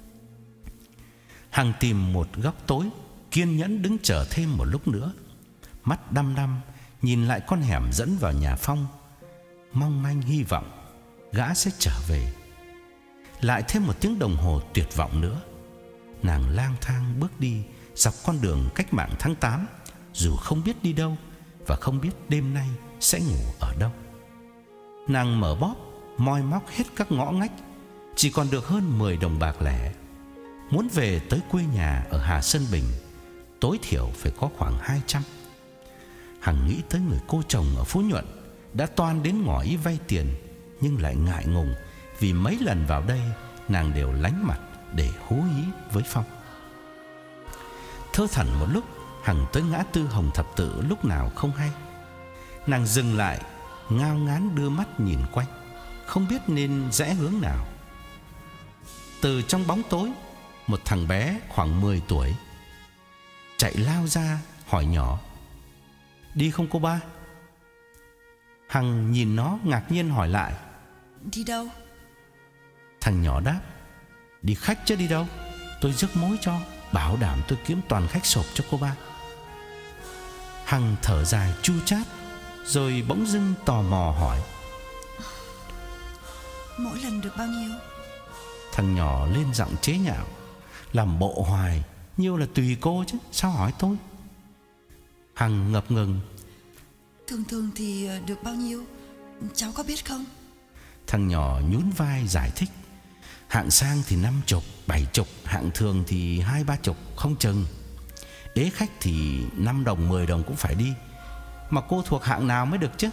Hằng tìm một góc tối, kiên nhẫn đứng chờ thêm một lúc nữa, mắt đăm đăm nhìn lại con hẻm dẫn vào nhà Phong, mong manh hy vọng gã sẽ trở về. Lại thêm một tiếng đồng hồ tuyệt vọng nữa. Nàng lang thang bước đi dọc con đường cách mạng tháng tám, dù không biết đi đâu và không biết đêm nay sẽ ngủ ở đâu. Nàng mở bóp, moi móc hết các ngõ ngách, chỉ còn được hơn mười đồng bạc lẻ. Muốn về tới quê nhà ở Hà Sơn Bình, tối thiểu phải có khoảng hai trăm. Hằng nghĩ tới người cô chồng ở Phú Nhuận đã toan đến ngỏ ý vay tiền, nhưng lại ngại ngùng vì mấy lần vào đây nàng đều lánh mặt để hú hí với Phong. Thơ thẩn một lúc, Hằng tới ngã tư Hồng Thập Tự lúc nào không hay. Nàng dừng lại, ngao ngán đưa mắt nhìn quanh, không biết nên rẽ hướng nào. Từ trong bóng tối, một thằng bé khoảng mười tuổi chạy lao ra hỏi nhỏ: "Đi không cô ba?" Hằng nhìn nó ngạc nhiên hỏi lại: "Đi đâu?" Thằng nhỏ đáp: "Đi khách chứ đi đâu. Tôi rước mối cho, bảo đảm tôi kiếm toàn khách sộp cho cô ba." Hằng thở dài chu chát, rồi bỗng dưng tò mò hỏi: "Mỗi lần được bao nhiêu?" Thằng nhỏ lên giọng chế nhạo, làm bộ hoài, nhiêu là tùy cô chứ, sao hỏi tôi. Hằng ngập ngừng: "Thường thường thì được bao nhiêu, cháu có biết không?" Thằng nhỏ nhún vai giải thích: "Hạng sang thì năm chục, bảy chục, hạng thường thì hai ba chục không chừng. Ế khách thì năm đồng, mười đồng cũng phải đi. Mà cô thuộc hạng nào mới được chứ?"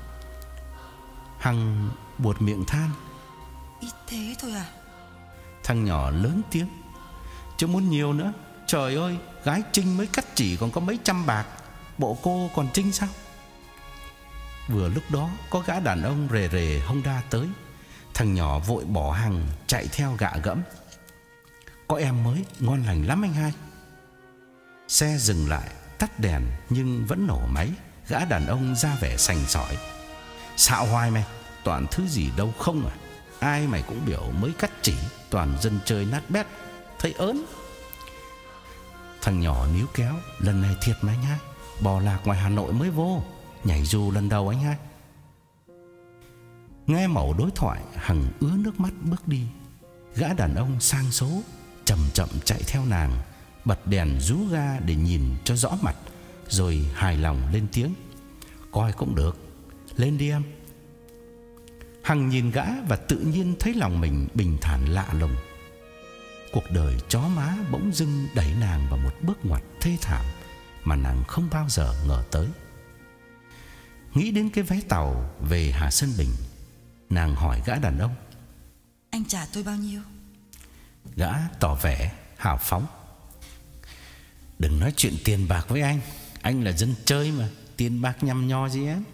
Hằng buột miệng than: "Ít thế thôi à?" Thằng nhỏ lớn tiếng: "Chứ muốn nhiều nữa. Trời ơi, gái trinh mới cắt chỉ còn có mấy trăm bạc, bộ cô còn trinh sao?" Vừa lúc đó có gã đàn ông rề rề Honda tới. Thằng nhỏ vội bỏ Hằng chạy theo gạ gẫm: "Có em mới, ngon lành lắm anh hai." Xe dừng lại, tắt đèn nhưng vẫn nổ máy. Gã đàn ông ra vẻ sành sỏi: "Xạo hoài mày, toàn thứ gì đâu không à. Ai mày cũng biểu mới cắt chỉ, toàn dân chơi nát bét, thấy ớn." Thằng nhỏ níu kéo: "Lần này thiệt mà anh hai, bò lạc ngoài Hà Nội mới vô, nhảy dù lần đầu anh hai. Nghe mẩu đối thoại, Hằng ứa nước mắt bước đi. Gã đàn ông sang số chậm chậm chạy theo nàng, bật đèn rú ga để nhìn cho rõ mặt, rồi hài lòng lên tiếng: "Coi cũng được, lên đi em." Hằng nhìn gã và tự nhiên thấy lòng mình bình thản lạ lùng. Cuộc đời chó má bỗng dưng đẩy nàng vào một bước ngoặt thê thảm mà nàng không bao giờ ngờ tới. Nghĩ đến cái vé tàu về Hà Sơn Bình, nàng hỏi gã đàn ông: "Anh trả tôi bao nhiêu?" Gã tỏ vẻ hào phóng: "Đừng nói chuyện tiền bạc với anh, anh là dân chơi mà, tiền bạc nhăm nho gì em."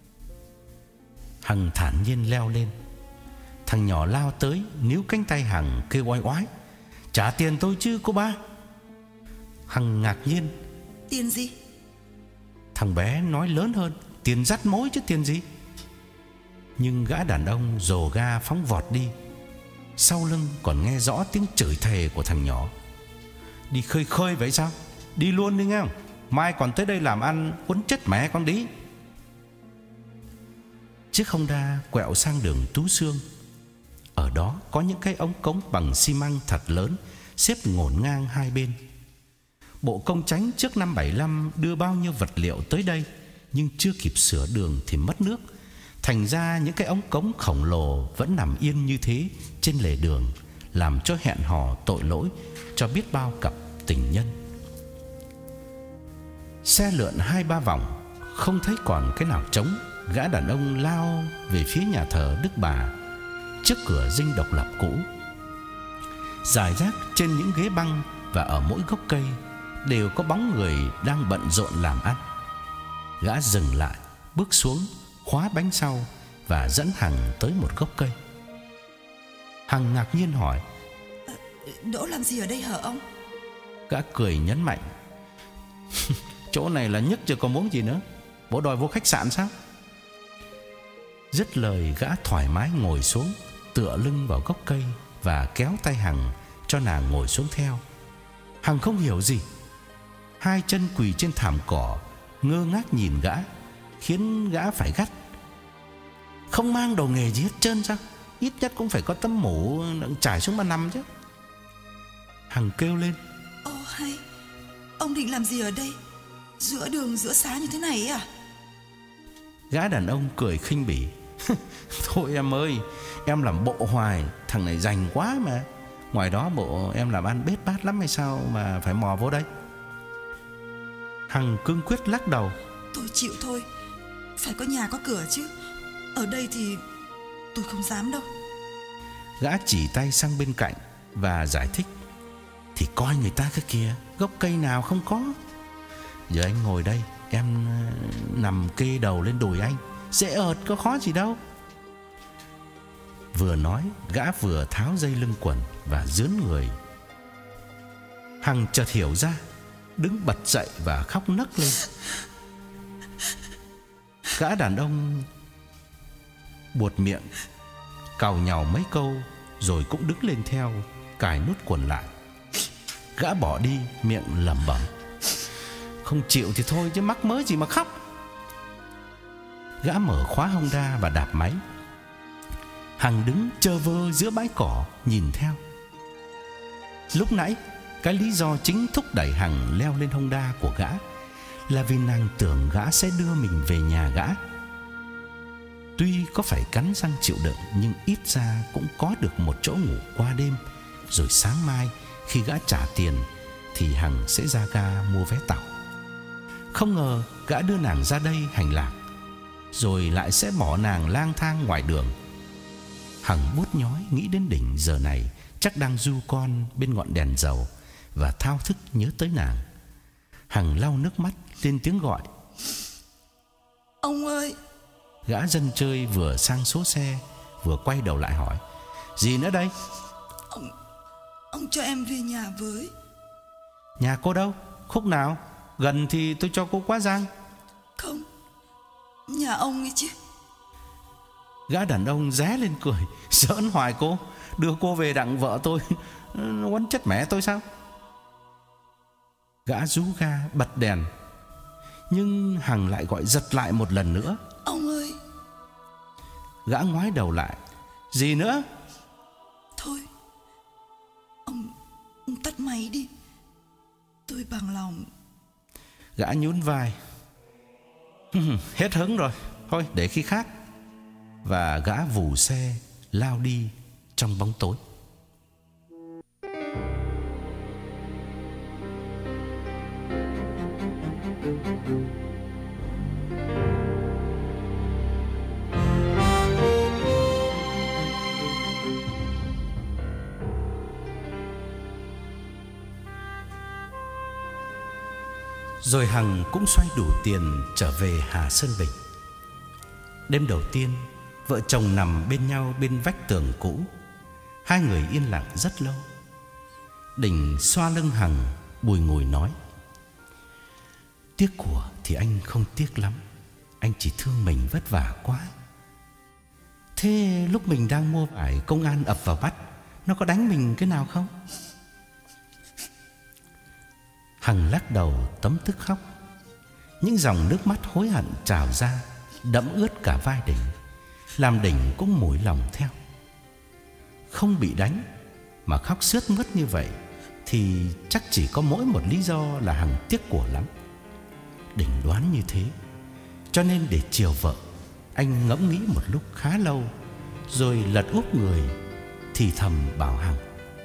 Hằng thản nhiên leo lên. Thằng nhỏ lao tới níu cánh tay Hằng kêu oai oái: "Trả tiền tôi chứ cô ba." Hằng ngạc nhiên: "Tiền gì?" Thằng bé nói lớn hơn: "Tiền dắt mối chứ tiền gì." Nhưng gã đàn ông dồ ga phóng vọt đi. Sau lưng còn nghe rõ tiếng chửi thề của thằng nhỏ: "Đi khơi khơi vậy sao? Đi luôn đi nghe không? Mai còn tới đây làm ăn, quấn chết mẹ con đi." Chiếc Honda quẹo sang đường Tú Xương. Ở đó có những cái ống cống bằng xi măng thật lớn xếp ngổn ngang hai bên. Bộ công chánh trước năm bảy lăm đưa bao nhiêu vật liệu tới đây, nhưng chưa kịp sửa đường thì mất nước. Thành ra những cái ống cống khổng lồ vẫn nằm yên như thế trên lề đường, làm cho hẹn hò tội lỗi cho biết bao cặp tình nhân. Xe lượn hai ba vòng, không thấy còn cái nào trống. Gã đàn ông lao về phía nhà thờ Đức Bà, trước cửa dinh độc lập cũ. Rải rác trên những ghế băng và ở mỗi gốc cây đều có bóng người đang bận rộn làm ăn. Gã dừng lại, bước xuống, khóa bánh sau và dẫn Hằng tới một gốc cây. Hằng ngạc nhiên hỏi: "Đỗ làm gì ở đây hả ông?" Gã cười nhấn mạnh: "Chỗ này là nhất chứ còn muốn gì nữa. Bố đòi vô khách sạn sao?" Dứt lời, gã thoải mái ngồi xuống, tựa lưng vào gốc cây và kéo tay Hằng cho nàng ngồi xuống theo. Hằng không hiểu gì, hai chân quỳ trên thảm cỏ, ngơ ngác nhìn gã, khiến gã phải gắt: "Không mang đồ nghề gì hết trơn sao? Ít nhất cũng phải có tấm mũ trải xuống mà nằm chứ." Hằng kêu lên: "Ô hay, ông định làm gì ở đây, giữa đường giữa xá như thế này à?" Gã đàn ông cười khinh bỉ: "Thôi em ơi, em làm bộ hoài, thằng này rành quá mà. Ngoài đó bộ em làm ăn bết bát lắm hay sao mà phải mò vô đây?" Hằng cương quyết lắc đầu: "Tôi chịu thôi, phải có nhà có cửa chứ. Ở đây thì tôi không dám đâu." Gã chỉ tay sang bên cạnh và giải thích: "Thì coi người ta cái kìa, gốc cây nào không có. Giờ anh ngồi đây, em nằm kê đầu lên đùi anh, dễ ợt, có khó gì đâu." Vừa nói, gã vừa tháo dây lưng quần và dướn người. Hằng chợt hiểu ra, đứng bật dậy và khóc nấc lên. Gã đàn ông buột miệng càu nhàu mấy câu rồi cũng đứng lên theo, cài nút quần lại. Gã bỏ đi, miệng lẩm bẩm: "Không chịu thì thôi chứ mắc mớ gì mà khóc." Gã mở khóa Honda và đạp máy. Hằng đứng chơ vơ giữa bãi cỏ nhìn theo. Lúc nãy, cái lý do chính thúc đẩy Hằng leo lên Honda của gã là vì nàng tưởng gã sẽ đưa mình về nhà gã. Tuy có phải cắn răng chịu đựng, nhưng ít ra cũng có được một chỗ ngủ qua đêm. Rồi sáng mai khi gã trả tiền thì Hằng sẽ ra ga mua vé tàu. Không ngờ gã đưa nàng ra đây hành lạc, rồi lại sẽ bỏ nàng lang thang ngoài đường. Hằng buốt nhói nghĩ đến Đỉnh giờ này chắc đang du con bên ngọn đèn dầu và thao thức nhớ tới nàng. Hằng lau nước mắt lên tiếng gọi: "Ông ơi!" Gã dân chơi vừa sang số xe vừa quay đầu lại hỏi: "Gì nữa đây?" Ông Ông cho em về nhà với." "Nhà cô đâu? Khúc nào? Gần thì tôi cho cô quá giang." "Không, nhà ông ấy chứ." Gã đàn ông ré lên cười: "Giỡn hoài cô, đưa cô về đặng vợ tôi quấn chết mẹ tôi sao?" Gã rú ga bật đèn: Nhưng Hằng lại gọi giật lại một lần nữa. Ông ơi. Gã ngoái đầu lại. Gì nữa? Thôi, ông, ông tắt máy đi. Tôi bằng lòng. Gã nhún vai. Hết hứng rồi, thôi để khi khác. Và gã vù xe lao đi trong bóng tối. Rồi Hằng cũng xoay đủ tiền trở về Hà Sơn Bình. Đêm đầu tiên, vợ chồng nằm bên nhau bên vách tường cũ. Hai người yên lặng rất lâu. Đình xoa lưng Hằng, bùi ngùi nói: Tiếc của thì anh không tiếc lắm, anh chỉ thương mình vất vả quá. Thế lúc mình đang mua vải, công an ập vào bắt, nó có đánh mình cái nào không? Hằng lắc đầu tấm tức khóc. Những dòng nước mắt hối hận trào ra, đẫm ướt cả vai Đình, làm Đình cũng mủi lòng theo. Không bị đánh mà khóc sướt mướt như vậy thì chắc chỉ có mỗi một lý do là Hằng tiếc của lắm. Đình đoán như thế, cho nên để chiều vợ, anh ngẫm nghĩ một lúc khá lâu, rồi lật úp người thì thầm bảo Hằng: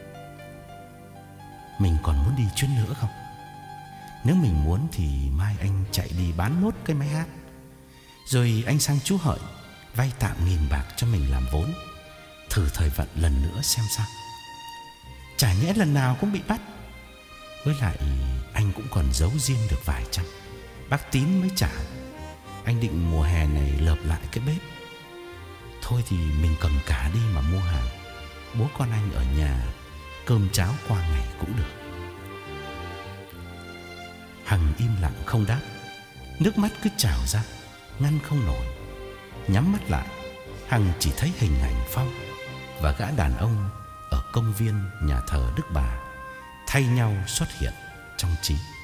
Mình còn muốn đi chuyến nữa không? Nếu mình muốn thì mai anh chạy đi bán nốt cái máy hát, rồi anh sang chú Hợi vay tạm nghìn bạc cho mình làm vốn, thử thời vận lần nữa xem sao. Chả nhẽ lần nào cũng bị bắt. Với lại anh cũng còn giấu riêng được vài trăm, bác Tín mới trả. Anh định mùa hè này lợp lại cái bếp. Thôi thì mình cầm cả đi mà mua hàng, bố con anh ở nhà cơm cháo qua ngày cũng được. Hằng im lặng không đáp. Nước mắt cứ trào ra, ngăn không nổi. Nhắm mắt lại, Hằng chỉ thấy hình ảnh Phong và gã đàn ông ở công viên nhà thờ Đức Bà thay nhau xuất hiện trong trí.